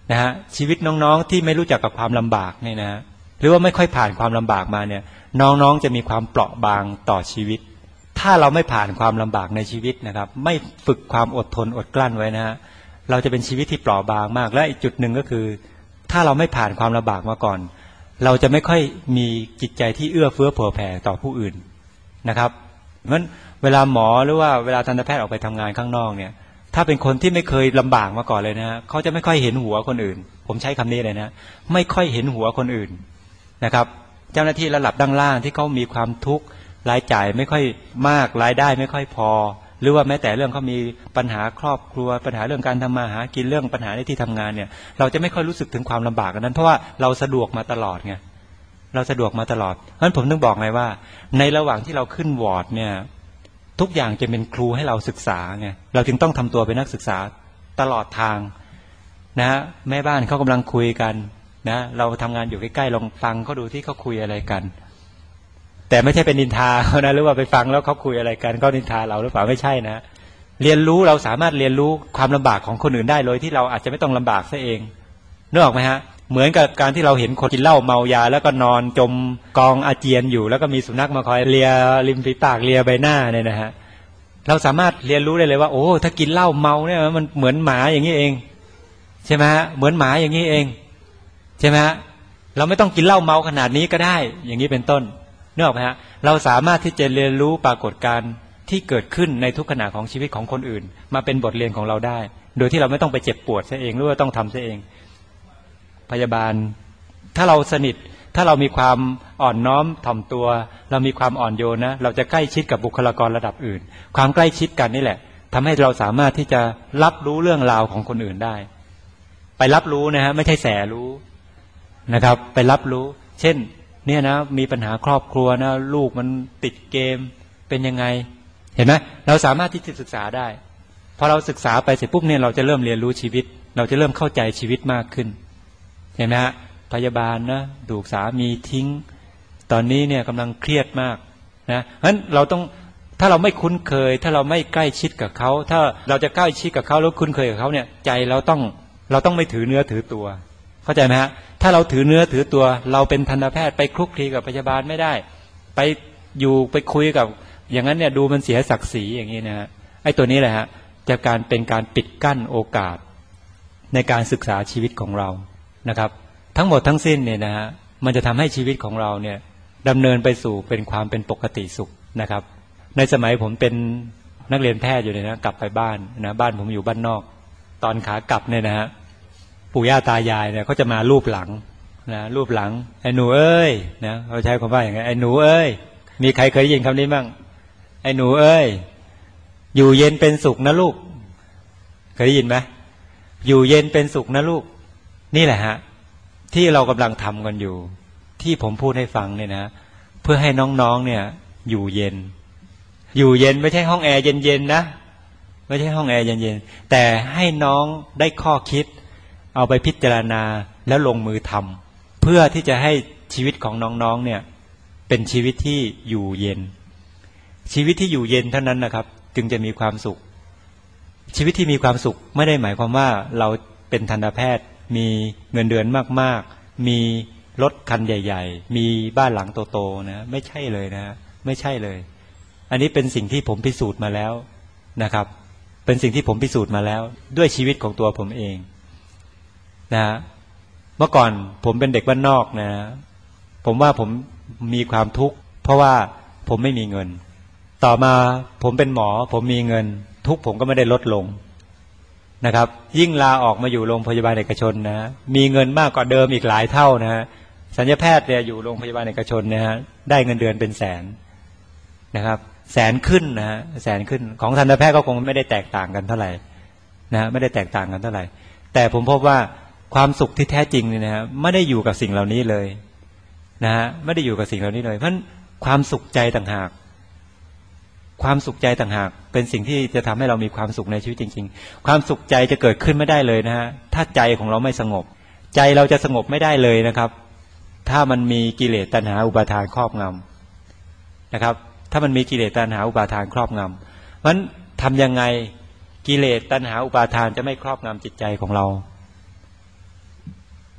นะฮะชีวิตน้องๆที่ไม่รู้จักกับความลำบากเนี่ยนะหรือว่าไม่ค่อยผ่านความลำบากมาเนี่ยน้องๆจะมีความเปราะบางต่อชีวิตถ้าเราไม่ผ่านความลำบากในชีวิตนะครับไม่ฝึกความอดทนอดกลั้นไว้นะฮะเราจะเป็นชีวิตที่เปราะบางมากและอีกจุดหนึ่งก็คือถ้าเราไม่ผ่านความลำบากมาก่อนเราจะไม่ค่อยมีจิตใจที่เอื้อเฟื้อเผื่อแผ่ต่อผู้อื่นนะครับเพราะฉะนั้นเวลาหมอหรือว่าเวลาทันตแพทย์ออกไปทำงานข้างนอกเนี่ยถ้าเป็นคนที่ไม่เคยลำบากมาก่อนเลยนะฮะเขาจะไม่ค่อยเห็นหัวคนอื่นผมใช้คำนี้เลยนะไม่ค่อยเห็นหัวคนอื่นนะครับเจ้าหน้าที่ระดับด้านล่างที่เขามีความทุกข์รายจ่ายไม่ค่อยมากรายได้ไม่ค่อยพอหรือว่าแม้แต่เรื่องเขามีปัญหาครอบครัวปัญหาเรื่องการทำมาหากินเรื่องปัญหาในที่ทำงานเนี่ยเราจะไม่ค่อยรู้สึกถึงความลำบากกันนั้นเพราะว่าเราสะดวกมาตลอดไงเราสะดวกมาตลอดเพราะฉะนั้นผมต้องบอกไงว่าในระหว่างที่เราขึ้นวอร์ดเนี่ยทุกอย่างจะเป็นครูให้เราศึกษาไงเราจึงต้องทำตัวเป็นนักศึกษาตลอดทางนะแม่บ้านเขากำลังคุยกันนะเราทำงานอยู่ใกล้ๆลองฟังเขาดูที่เขาคุยอะไรกันแต่ไม่ใช่เป็นนินทาเขานะหรือว่าไปฟังแล้วเขาคุยอะไรกันก็นินทาเราหรือเปล่าไม่ใช่นะเรียนรู้เราสามารถเรียนรู้ความลำบากของคนอื่นได้โดยที่เราอาจจะไม่ต้องลำบากซะเองนึกออกไหมฮะเหมือนกับการที่เราเห็นคนกินเหล้าเมายาแล้วก็นอนจมกองอาเจียนอยู่แล้วก็มีสุนัขมาคอยเลียริมฝีปากเลียใบหน้าเนี่ยนะฮะเราสามารถเรียนรู้ได้เลยว่าโอ้ถ้ากินเหล้าเมาเนี่ยมันเหมือนหมาอย่างนี้เองใช่ไหมฮะเหมือนหมาอย่างนี้เองใช่ไหมฮะเราไม่ต้องกินเหล้าเมาขนาดนี้ก็ได้อย่างนี้เป็นต้นนึกออกไหมฮะเราสามารถที่จะเรียนรู้ปรากฏการณ์ที่เกิดขึ้นในทุกขณะของชีวิตของคนอื่นมาเป็นบทเรียนของเราได้โดยที่เราไม่ต้องไปเจ็บปวดซะเองหรือว่าต้องทำซะเองพยาบาลถ้าเราสนิทถ้าเรามีความอ่อนน้อมถ่อมตัวเรามีความอ่อนโยนนะเราจะใกล้ชิดกับบุคลากรระดับอื่นความใกล้ชิดกันนี่แหละทำให้เราสามารถที่จะรับรู้เรื่องราวของคนอื่นได้ไปรับรู้นะฮะไม่ใช่แสรู้นะครับไปรับรู้เช่นเนี่ยนะมีปัญหาครอบครัวนะลูกมันติดเกมเป็นยังไงเห็นไหมเราสามารถที่จะศึกษาได้พอเราศึกษาไปเสร็จปุ๊บเนี่ยเราจะเริ่มเรียนรู้ชีวิตเราจะเริ่มเข้าใจชีวิตมากขึ้นเห็นไหมฮะพยาบาลนะถูกสามีทิ้งตอนนี้เนี่ยกำลังเครียดมากนะเพราะฉะนั้นเราต้องถ้าเราไม่คุ้นเคยถ้าเราไม่ใกล้ชิดกับเขาถ้าเราจะใกล้ชิดกับเขาแล้วคุ้นเคยกับเขาเนี่ยใจเราต้องไม่ถือเนื้อถือตัวเข้าใจไหมฮะถ้าเราถือเนื้อถือตัวเราเป็นทันตแพทย์ไปคลุกคลีกับพยาบาลไม่ได้ไปอยู่ไปคุยกับอย่างนั้นเนี่ยดูมันเสียศักดิ์ศรีอย่างนี้นะฮะไอ้ตัวนี้แหละฮะจะเป็นการปิดกั้นโอกาสในการศึกษาชีวิตของเรานะครับทั้งหมดทั้งสิ้นเนี่ยนะฮะมันจะทำให้ชีวิตของเราเนี่ยดำเนินไปสู่เป็นความเป็นปกติสุขนะครับในสมัยผมเป็นนักเรียนแพทย์อยู่เนี่ยนะกลับไปบ้านนะบ้านผมอยู่บ้านนอกตอนขากลับเนี่ยนะฮะปู่ย่าตายายเนี่ยเขาจะมารูปหลังนะรูปหลังไอ้หนูเอ้ยนะเขาใช้คำว่าอย่างไงไอ้หนูเอ้ยมีใครเคยได้ยินคำนี้บ้างไอ้หนูเอ้ยอยู่เย็นเป็นสุขนะลูกเคยได้ยินไหมอยู่เย็นเป็นสุขนะลูกนี่แหละฮะที่เรากำลังทำกันอยู่ที่ผมพูดให้ฟังเนี่ยนะเพื่อให้น้องๆเนี่ยอยู่เย็นไม่ใช่ห้องแอร์เย็นๆนะไม่ใช่ห้องแอร์เย็นๆแต่ให้น้องได้ข้อคิดเอาไปพิจารณาแล้วลงมือทำเพื่อที่จะให้ชีวิตของน้องๆเนี่ยเป็นชีวิตที่อยู่เย็นชีวิตที่อยู่เย็นเท่านั้นนะครับจึงจะมีความสุขชีวิตที่มีความสุขไม่ได้หมายความว่าเราเป็นทันตแพทย์มีเงินเดือนมากๆมีรถคันใหญ่ๆมีบ้านหลังโตๆนะไม่ใช่เลยนะไม่ใช่เลยอันนี้เป็นสิ่งที่ผมพิสูจน์มาแล้วนะครับเป็นสิ่งที่ผมพิสูจน์มาแล้วด้วยชีวิตของตัวผมเองนะเมื่อก่อนผมเป็นเด็กบ้านนอกนะผมว่าผมมีความทุกข์เพราะว่าผมไม่มีเงินต่อมาผมเป็นหมอผมมีเงินทุกข์ผมก็ไม่ได้ลดลงนะครับยิ่งลาออกมาอยู่โรงพยาบาลเอกชนนะมีเงินมากกว่าเดิมอีกหลายเท่านะศัลยแพทย์เนี่ยอยู่โรงพยาบาลเอกชนนะฮะได้เงินเดือนเป็นแสนนะครับแสนขึ้นนะฮะแสนขึ้นของทันตแพทย์ก็คงไม่ได้แตกต่างกันเท่าไหร่นะไม่ได้แตกต่างกันเท่าไหร่แต่ผมพบว่าความสุขที่แท้จริงเนี่ยนะฮะไม่ได้อยู่กับสิ่งเหล่านี้เลยนะฮะไม่ได้อยู่กับสิ่งเหล่านี้เลยเพราะความสุขใจต่างหากความสุขใจต่างหากเป็นสิ่งที่จะทำให้เรามีความสุขในชีวิตจริงๆความสุขใจจะเกิดขึ้นไม่ได้เลยนะฮะถ้าใจของเราไม่สงบใจเราจะสงบไม่ได้เลยนะครับถ้ามันมีกิเลสตัณหาอุปาทานครอบงำนะครับถ้ามันมีกิเลสตัณหาอุปาทานครอบงำเพราะฉะนั้นทำยังไงกิเลสตัณหาอุปาทานจะไม่ครอบงำจิตใจของเรา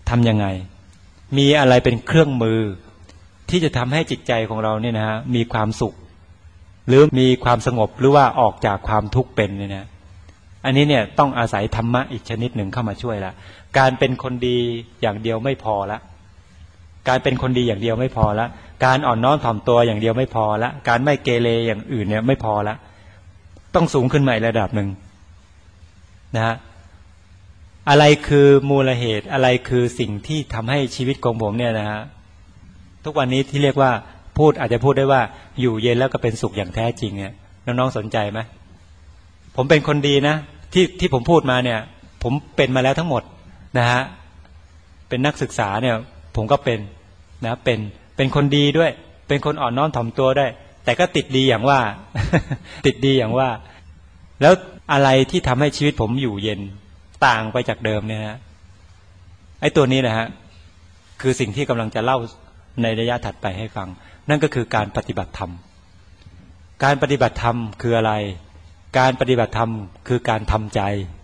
ทำยังไงมีอะไรเป็นเครื่องมือที่จะทำให้จิตใจของเราเนี่ยนะฮะมีความสุขหรือมีความสงบหรือว่าออกจากความทุกข์เป็นเนี่ยนะอันนี้เนี่ยต้องอาศัยธรรมะอีกชนิดหนึ่งเข้ามาช่วยละการเป็นคนดีอย่างเดียวไม่พอละการเป็นคนดีอย่างเดียวไม่พอละการอ่อนน้อมถ่อมตัวอย่างเดียวไม่พอละการไม่เกเรอย่างอื่นเนี่ยไม่พอละต้องสูงขึ้นมาอีกระดับหนึ่งนะฮะอะไรคือมูลเหตุอะไรคือสิ่งที่ทำให้ชีวิตของผมเนี่ยนะฮะทุกวันนี้ที่เรียกว่าอาจจะพูดได้ว่าอยู่เย็นแล้วก็เป็นสุขอย่างแท้จริงเนี่ยน้องๆสนใจไหมผมเป็นคนดีนะที่ผมพูดมาเนี่ยผมเป็นมาแล้วทั้งหมดนะฮะเป็นนักศึกษาเนี่ยผมก็เป็นนะเป็นคนดีด้วยเป็นคนอ่อนน้อมถ่อมตัวได้แต่ก็ติดดีอย่างว่า ติดดีอย่างว่าแล้วอะไรที่ทำให้ชีวิตผมอยู่เย็นต่างไปจากเดิมเนี่ยฮะไอ้ตัวนี้นะฮะคือสิ่งที่กำลังจะเล่าในระยะถัดไปให้ฟังนั่นก็คือการปฏิบัติธรรมการปฏิบัติธรรมคืออะไรการปฏิบัติธรรมคือการทำใจ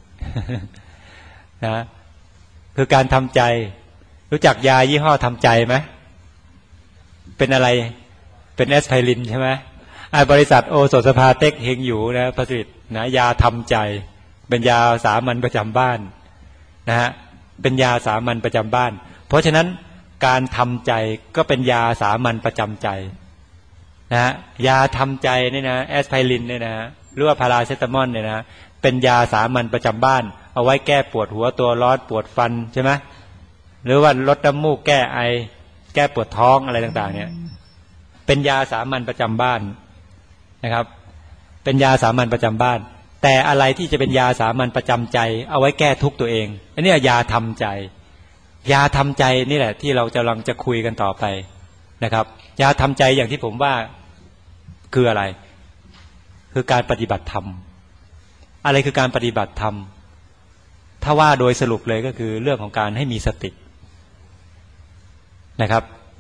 นะคือการทำใจรู้จักยายี่ห้อทำใจไหมเป็นอะไรเป็นแอสไพรินใช่ไหมบริษัทโอสถสภาเต็กเฮงอยู่นะผลิตนะยาทำใจเป็นยาสามัญประจำบ้านนะฮะเป็นยาสามัญประจำบ้านเพราะฉะนั้นการทำใจก็เป็นยาสามัญประจำใจนะฮะยาทำใจเนี่ยนะแอสไพรินเนี่ยนะหรือว่าพาราเซตามอลเนี่ยนะเป็นยาสามัญประจำบ้านเอาไว้แก้ปวดหัวตัวร้อนปวดฟันใช่ไหมหรือว่าลดน้ำมูกแก้ไอแก้ปวดท้องอะไรต่างๆเนี่ยเป็นยาสามัญประจำบ้านนะครับเป็นยาสามัญประจำบ้านแต่อะไรที่จะเป็นยาสามัญประจำใจเอาไว้แก้ทุกข์ตัวเองอันนี้ยาทำใจยาทำใจนี่แหละที่เรากำลังจะคุยกันต่อไปนะครับยาทำใจอย่างที่ผมว่าคืออะไรคือการปฏิบัติธรรมอะไรคือการปฏิบัติธรรมถ้าว่าโดยสรุปเลยก็คือเรื่องของการให้มีสตินะครับ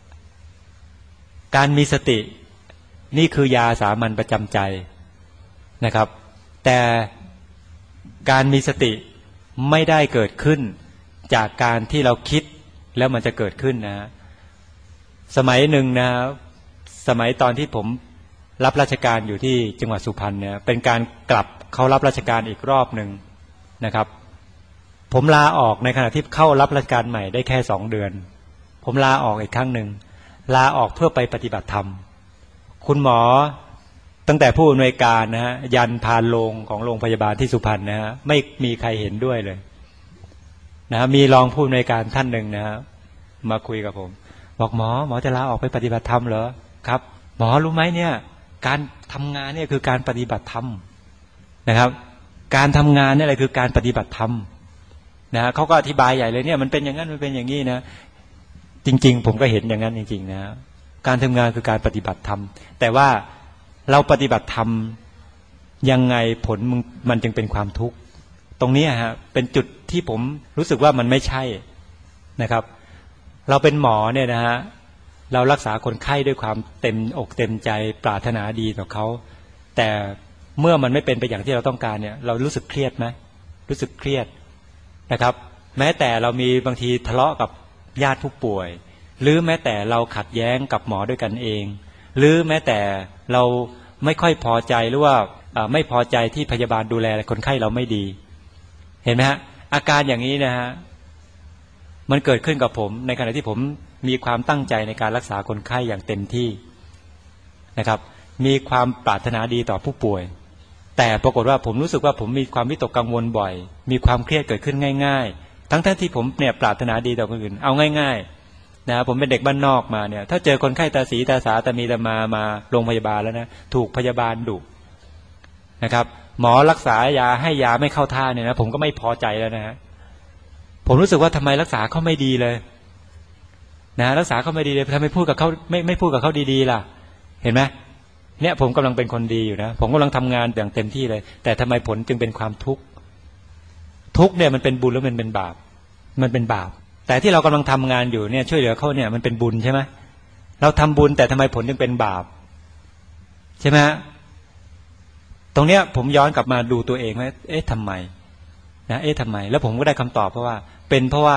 การมีสตินี่คือยาสามัญประจำใจนะครับแต่การมีสติไม่ได้เกิดขึ้นจากการที่เราคิดแล้วมันจะเกิดขึ้นนะสมัยหนึ่งนะสมัยตอนที่ผมรับราชการอยู่ที่จังหวัดสุพรรณเนี่ยเป็นการกลับเข้ารับราชการอีกรอบหนึ่งนะครับผมลาออกในขณะที่เข้ารับราชการใหม่ได้แค่2 เดือนผมลาออกอีกครั้งหนึ่งลาออกเพื่อไปปฏิบัติธรรมคุณหมอตั้งแต่ผู้อำนวยการนะฮะยันพานโรงของโรงพยาบาลที่สุพรรณนะฮะไม่มีใครเห็นด้วยเลยนะมีรองผู้อำนวยการท่านหนึ่งนะฮะมาคุยกับผมบอกหมอจะลาออกไปปฏิบัติธรรมเหรอครับหมอรู้ไหมเนี่ยการทำงานเนี่ยคือการปฏิบัติธรรมนะครับการทำงานนี่แหละคือการปฏิบัติธรรมนะเขาก็อธิบายใหญ่เลยเนี่ยมันเป็นอย่างนั้นมันเป็นอย่างนี้นะจริงๆผมก็เห็นอย่างนั้นจริงๆนะการทำงานคือการปฏิบัติธรรมแต่ว่าเราปฏิบัติธรรมยังไงผลมันจึงเป็นความทุกข์ตรงนี้ฮะเป็นจุดที่ผมรู้สึกว่ามันไม่ใช่นะครับเราเป็นหมอเนี่ยนะฮะเรารักษาคนไข้ด้วยความเต็มอกเต็มใจปรารถนาดีต่อเขาแต่เมื่อมันไม่เป็นไปอย่างที่เราต้องการเนี่ยเรารู้สึกเครียดไหมรู้สึกเครียดนะครับแม้แต่เรามีบางทีทะเลาะกับญาติผู้ป่วยหรือแม้แต่เราขัดแย้งกับหมอด้วยกันเองหรือแม้แต่เราไม่ค่อยพอใจหรือว่าไม่พอใจที่พยาบาลดูแลคนไข้เราไม่ดีเห็นไหมฮะอาการอย่างนี้นะฮะมันเกิดขึ้นกับผมในขณะที่ผมมีความตั้งใจในการรักษาคนไข้อย่างเต็มที่นะครับมีความปรารถนาดีต่อผู้ป่วยแต่ปรากฏว่าผมรู้สึกว่าผมมีความวิตกกังวลบ่อยมีความเครียดเกิดขึ้นง่ายๆทั้งที่ผมเนี่ยปรารถนาดีต่อคนอื่นเอาง่ายๆนะผมเป็นเด็กบ้านนอกมาเนี่ยถ้าเจอคนไข้ตาสีตาสาตามีตามาโรงพยาบาลแล้วนะถูกพยาบาลดุนะครับหมอรักษายาให้ยาไม่เข้าท่าเนี่ยนะผมก็ไม่พอใจแล้วนะฮะผมรู้สึกว่าทำไมรักษาเขาไม่ดีเลยนะรักษาเขาไม่ดีเลยทำไมพูดกับเขาไม่พูดกับเขาดีๆล่ะเห็นไหมเนี่ยผมกำลังเป็นคนดีอยู่นะผมกำลังทำงานอย่างเต็มที่เลยแต่ทำไมผลจึงเป็นความทุกข์เนี่ยมันเป็นบุญหรือมันเป็นบาปมันเป็นบาปแต่ที่เรากำลังทำงานอยู่เนี่ยช่วยเหลือเขาเนี่ยมันเป็นบุญใช่ไหมเราทำบุญแต่ทำไมผลจึงเป็นบาปใช่ไหมตรงเนี้ยผมย้อนกลับมาดูตัวเองว่าทำไมนะทำไมแล้วผมก็ได้คำตอบเพราะว่า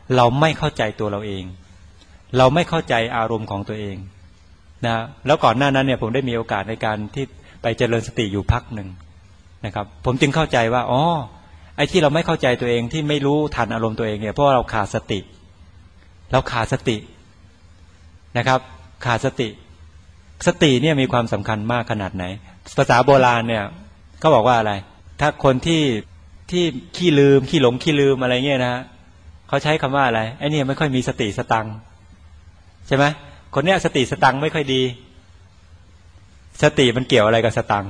เราไม่เข้าใจตัวเราเองเราไม่เข้าใจอารมณ์ของตัวเองนะแล้วก่อนหน้านั้นเนี่ยผมได้มีโอกาสในการที่ไปเจริญสติอยู่พักหนึ่งนะครับผมจึงเข้าใจว่าอ๋อไอ้ที่เราไม่เข้าใจตัวเองที่ไม่รู้ทันอารมณ์ตัวเองเนี่ยเพราะเราขาดสติเราขาดสตินะครับขาดสติสติเนี่ยมีความสำคัญมากขนาดไหนภาษาโบราณเนี่ยก็บอกว่าอะไรถ้าคนที่ขี้ลืมขี้หลงขี้ลืมอะไรเงี้ยนะเขาใช้คำว่าอะไรไอ้นี่ไม่ค่อยมีสติสตังใช่ไหมคนเนี้ยสติสตังไม่ค่อยดีสติมันเกี่ยวอะไรกับสตัง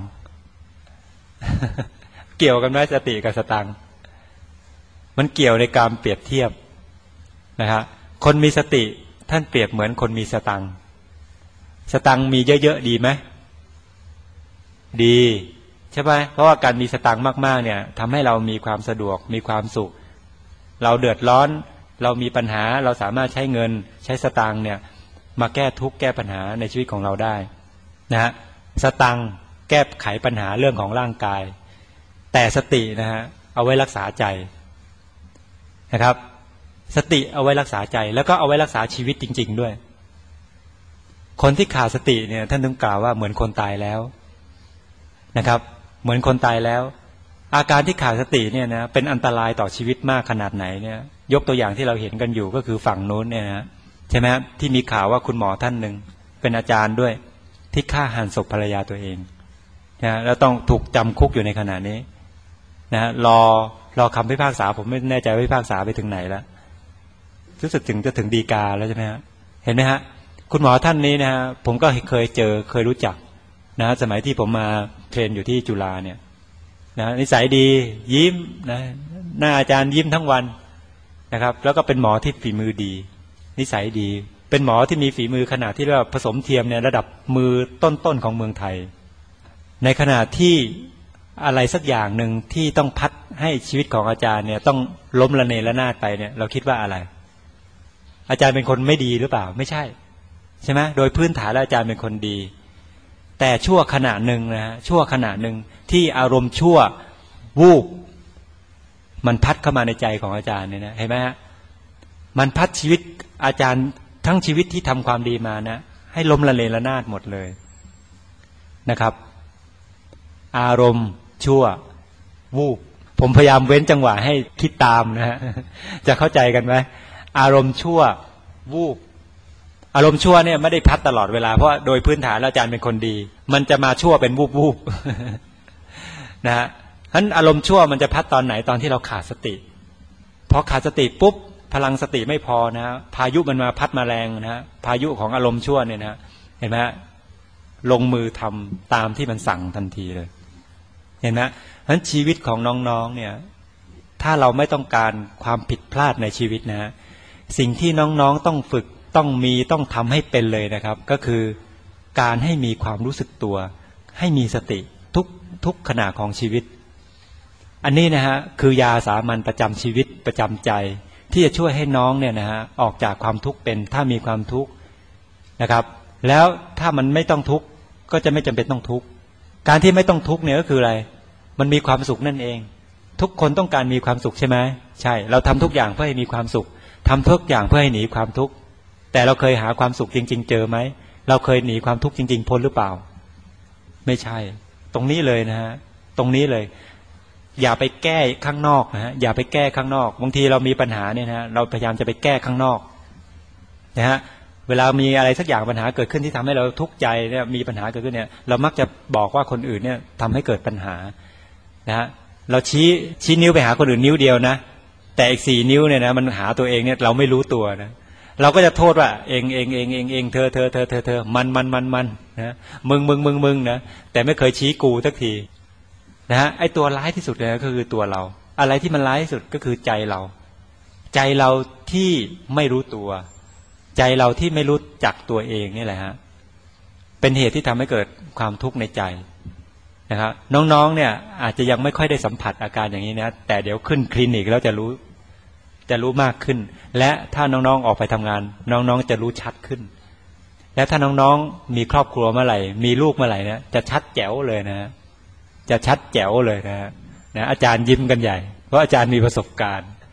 เกี่ยวกันไหมสติกับสตังมันเกี่ยวในการเปรียบเทียบนะครับคนมีสติท่านเปรียบเหมือนคนมีสตังสตังมีเยอะๆดีไหมดีใช่ไหมเพราะว่าการมีสตังมากๆเนี่ยทำให้เรามีความสะดวกมีความสุขเราเดือดร้อนเรามีปัญหาเราสามารถใช้เงินใช้สตังเนี่ยมาแก้ทุกข์แก้ปัญหาในชีวิตของเราได้นะฮะสตังแก้ไขปัญหาเรื่องของร่างกายแต่สตินะฮะเอาไว้รักษาใจนะครับสติเอาไว้รักษาใจแล้วก็เอาไว้รักษาชีวิตจริงๆด้วยคนที่ขาดสติเนี่ยท่านถึงกล่าวว่าเหมือนคนตายแล้วนะครับเหมือนคนตายแล้วอาการที่ขาดสติเนี่ยนะเป็นอันตรายต่อชีวิตมากขนาดไหนเนี่ยยกตัวอย่างที่เราเห็นกันอยู่ก็คือฝั่งโน้นเนี่ยนะใช่ไหมที่มีข่าวว่าคุณหมอท่านหนึ่งเป็นอาจารย์ด้วยที่ฆ่าหันศพภรรยาตัวเองนะแล้วต้องถูกจำคุกอยู่ในขณะนี้นะรอคำพิพากษาผมไม่แน่ใจว่าพิพากษาไปถึงไหนแล้วรู้สึกจะถึงฎีกาแล้วใช่ไหมฮะเห็นไหมฮะคุณหมอท่านนี้นะฮะผมก็เคยรู้จักนะสมัยที่ผมมาเทรนอยู่ที่จุฬาเนี่ยนะนิสัยดียิ้มนะหน้าอาจารย์ยิ้มทั้งวันนะครับแล้วก็เป็นหมอที่ฝีมือดีนิสัยดีเป็นหมอที่มีฝีมือขนาดที่เรียกว่าผสมเทียมเนี่ยระดับมือต้นๆของเมืองไทยในขณะที่อะไรสักอย่างหนึ่งที่ต้องพัดให้ชีวิตของอาจารย์เนี่ยต้องล้มละเนระนาดไปเนี่ยเราคิดว่าอะไรอาจารย์เป็นคนไม่ดีหรือเปล่าไม่ใช่ใช่ไหมโดยพื้นฐานแล้วอาจารย์เป็นคนดีแต่ชั่วขณะหนึ่งนะฮะชั่วขณะหนึ่งที่อารมณ์ชั่ววูบมันพัดเข้ามาในใจของอาจารย์เนี่ยนะเห็นไหมฮะมันพัดชีวิตอาจารย์ทั้งชีวิตที่ทำความดีมานะให้ล้มละเลระนาดหมดเลยนะครับอารมณ์ชั่ววูบผมพยายามเว้นจังหวะให้คิดตามนะฮะจะเข้าใจกันไหมอารมณ์ชั่ววูบอารมณ์ชั่วเนี่ยไม่ได้พัดตลอดเวลาเพราะโดยพื้นฐานอาจารย์เป็นคนดีมันจะมาชั่วเป็นวูบนะฮะฉะนั้นอารมณ์ชั่วมันจะพัดตอนไหนตอนที่เราขาดสติพอขาดสติปุ๊บพลังสติไม่พอนะพายุมันมาพัดมาแรงนะฮะพายุของอารมณ์ชั่วเนี่ยนะเห็นไหมลงมือทำตามที่มันสั่งทันทีเลยเห็นไหมฉะนั้นชีวิตของน้องๆเนี่ยถ้าเราไม่ต้องการความผิดพลาดในชีวิตนะสิ่งที่น้องๆต้องฝึกต้องทำให้เป็นเลยนะครับก็คือการให้มีความรู้สึกตัวให้มีสติทุกขณะของชีวิตอันนี้นะฮะคือยาสามัญประจำชีวิตประจำใจที่จะช่วยให้น้องเนี่ยนะฮะออกจากความทุกข์เป็นถ้ามีความทุกข์นะครับแล้วถ้ามันไม่ต้องทุกข์ก็จะไม่จำเป็นต้องทุกข์การที่ไม่ต้องทุกข์เนี่ยก็คืออะไรมันมีความสุขนั่นเองทุกคนต้องการมีความสุขใช่ไหมใช่เราทำทุกอย่างเพื่อให้มีความสุขทำทุกอย่างเพื่อให้หนีความทุกข์แต่เราเคยหาความสุขจริงๆเจอไหมเราเคยหนีความทุกข์จริงๆพ้นหรือเปล่าไม่ใช่ตรงนี้เลยนะฮะตรงนี้เลยอย่าไปแก้ข้างนอกนะฮะอย่าไปแก้ข้างนอกบางทีเรามีปัญหาเนี่ยนะเราพยายามจะไปแก้ข้างนอกนะฮะเวลามีอะไรสักอย่างปัญหาเกิดขึ้นที่ทำให้เราทุกข์ใจเนี่ยมีปัญหาเกิดขึ้นเนี่ยเรามักจะบอกว่าคนอื่นเนี่ยทำให้เกิดปัญหานะฮะเราชี้นิ้วไปหาคนอื่นนิ้วเดียวนะแต่อีก4 นิ้วเนี่ยนะมันหาตัวเองเนี่ยเราไม่รู้ตัวนะเราก็จะโทษว่าเองเธอมันนะมึงนะแต่ไม่เคยชี้กูสักทีนะฮะไอ้ตัวร้ายที่สุดเลยก็คือตัวเราอะไรที่มันร้ายที่สุดก็คือใจเราที่ไม่รู้ตัวใจเราที่ไม่รู้จักตัวเองนี่แหละฮะเป็นเหตุที่ทำให้เกิดความทุกข์ในใจนะครับน้องๆเนี่ยอาจจะยังไม่ค่อยได้สัมผัสอาการอย่างนี้นะแต่เดี๋ยวขึ้นคลินิกแล้วจะรู้มากขึ้นและถ้าน้องๆออกไปทำงานน้องๆจะรู้ชัดขึ้นและถ้าน้องๆมีครอบครัวเมื่อไหร่มีลูกเมื่อไหร่เนี่ยจะชัดแจ๋วเลยนะจะชัดแจ๋วเลยนะอาจารย์ยิ้มกันใหญ่เพราะอาจารย์มีประสบการณ์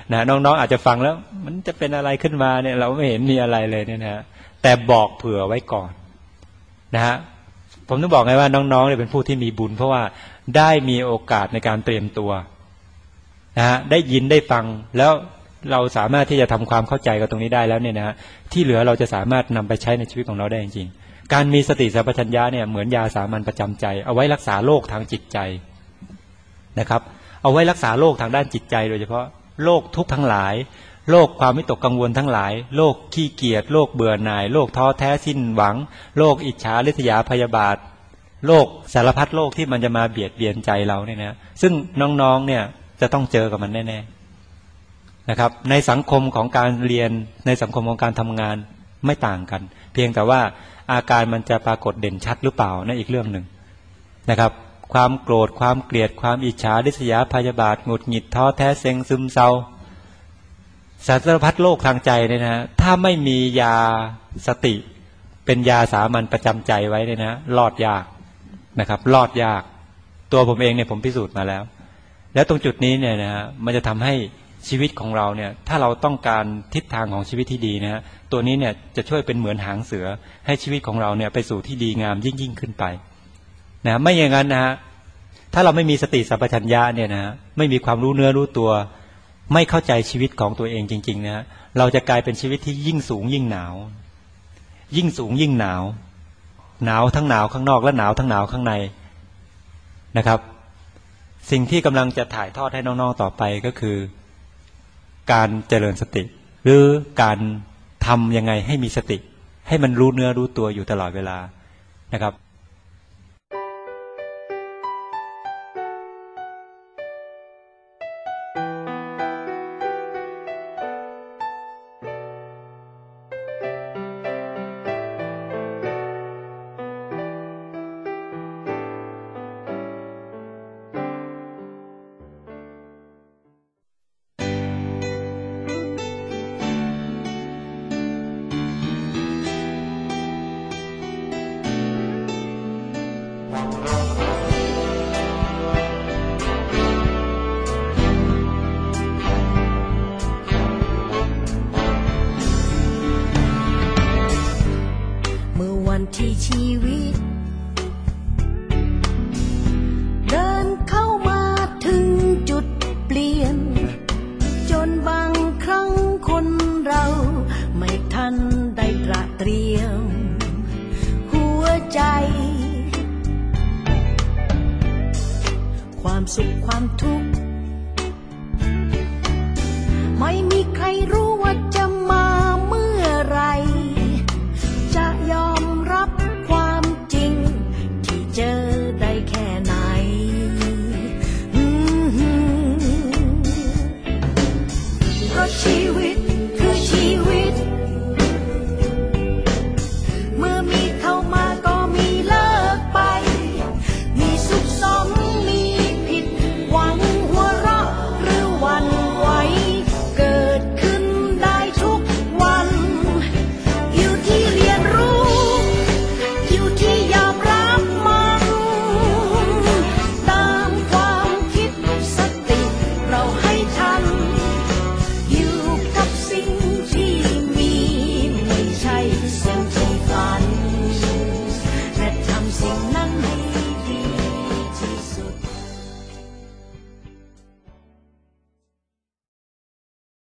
นะน้องๆอาจจะฟังแล้วมันจะเป็นอะไรขึ้นมาเนี่ยเราไม่เห็นมีอะไรเลยเนี่ยนะแต่บอกเผื่อไว้ก่อนนะฮะผมต้องบอกไงว่าน้องๆเนี่ยเป็นผู้ที่มีบุญเพราะว่าได้มีโอกาสในการเตรียมตัวนะฮะได้ยินได้ฟังแล้วเราสามารถที่จะทำความเข้าใจกับตรงนี้ได้แล้วเนี่ยนะฮะที่เหลือเราจะสามารถนำไปใช้ในชีวิตของเราได้จริงๆการมีสติสัมปชัญญะเนี่ยเหมือนยาสามัญประจำใจเอาไว้รักษาโรคทางจิตใจนะครับเอาไว้รักษาโรคทางด้านจิตใจโดยเฉพาะโรคทุกข์ทั้งหลายโรคความวิตกกังวลทั้งหลายโรคขี้เกียจโรคเบื่อหน่ายโรคท้อแท้สิ้นหวังโรคอิจฉาริษยาพยาบาทโรคสารพัดโรคที่มันจะมาเบียดเบียนใจเราเนี่ยนะซึ่งน้องๆเนี่ยจะต้องเจอกับมันแน่ๆนะครับในสังคมของการเรียนในสังคมของการทำงานไม่ต่างกันเพียงแต่ว่าอาการมันจะปรากฏเด่นชัดหรือเปล่านั่นอีกเรื่องหนึ่งนะครับความโกรธความเกลียดความอิจฉาริษยาพยาบาทหงุดหงิดท้อแท้เซ็งซึมเศร้าสารพัดโรคทางใจเนี่ยนะถ้าไม่มียาสติเป็นยาสามัญประจำใจไว้เนี่ยนะรอดยากนะครับรอดยากตัวผมเองเนี่ยผมพิสูจน์มาแล้วแล้วตรงจุดนี้เนี่ยนะมันจะทำให้ชีวิตของเราเนี่ยถ้าเราต้องการทิศทางของชีวิตที่ดีนะฮะตัวนี้เนี่ยจะช่วยเป็นเหมือนหางเสือให้ชีวิตของเราเนี่ยไปสู่ที่ดีงามยิ่งขึ้นไปนะไม่อย่างนั้นนะฮะถ้าเราไม่มีสติสัมปชัญญะเนี่ยนะไม่มีความรู้เนื้อรู้ตัวไม่เข้าใจชีวิตของตัวเองจริงๆนะเราจะกลายเป็นชีวิตที่ยิ่งสูงยิ่งหนาวยิ่งสูงยิ่งหนาวหนาวทั้งหนาวข้างนอกและหนาวทั้งหนาวข้างในนะครับสิ่งที่กำลังจะถ่ายทอดให้น้องๆต่อไปก็คือการเจริญสติหรือการทำยังไงให้มีสติให้มันรู้เนื้อรู้ตัวอยู่ตลอดเวลานะครับที่ชีวิตเดินเข้ามาถึงจุดเปลี่ยนจนบางครั้งคนเราไม่ทันได้ตระเตรียมหัวใจความสุขความทุกข์ไม่มีใครรู้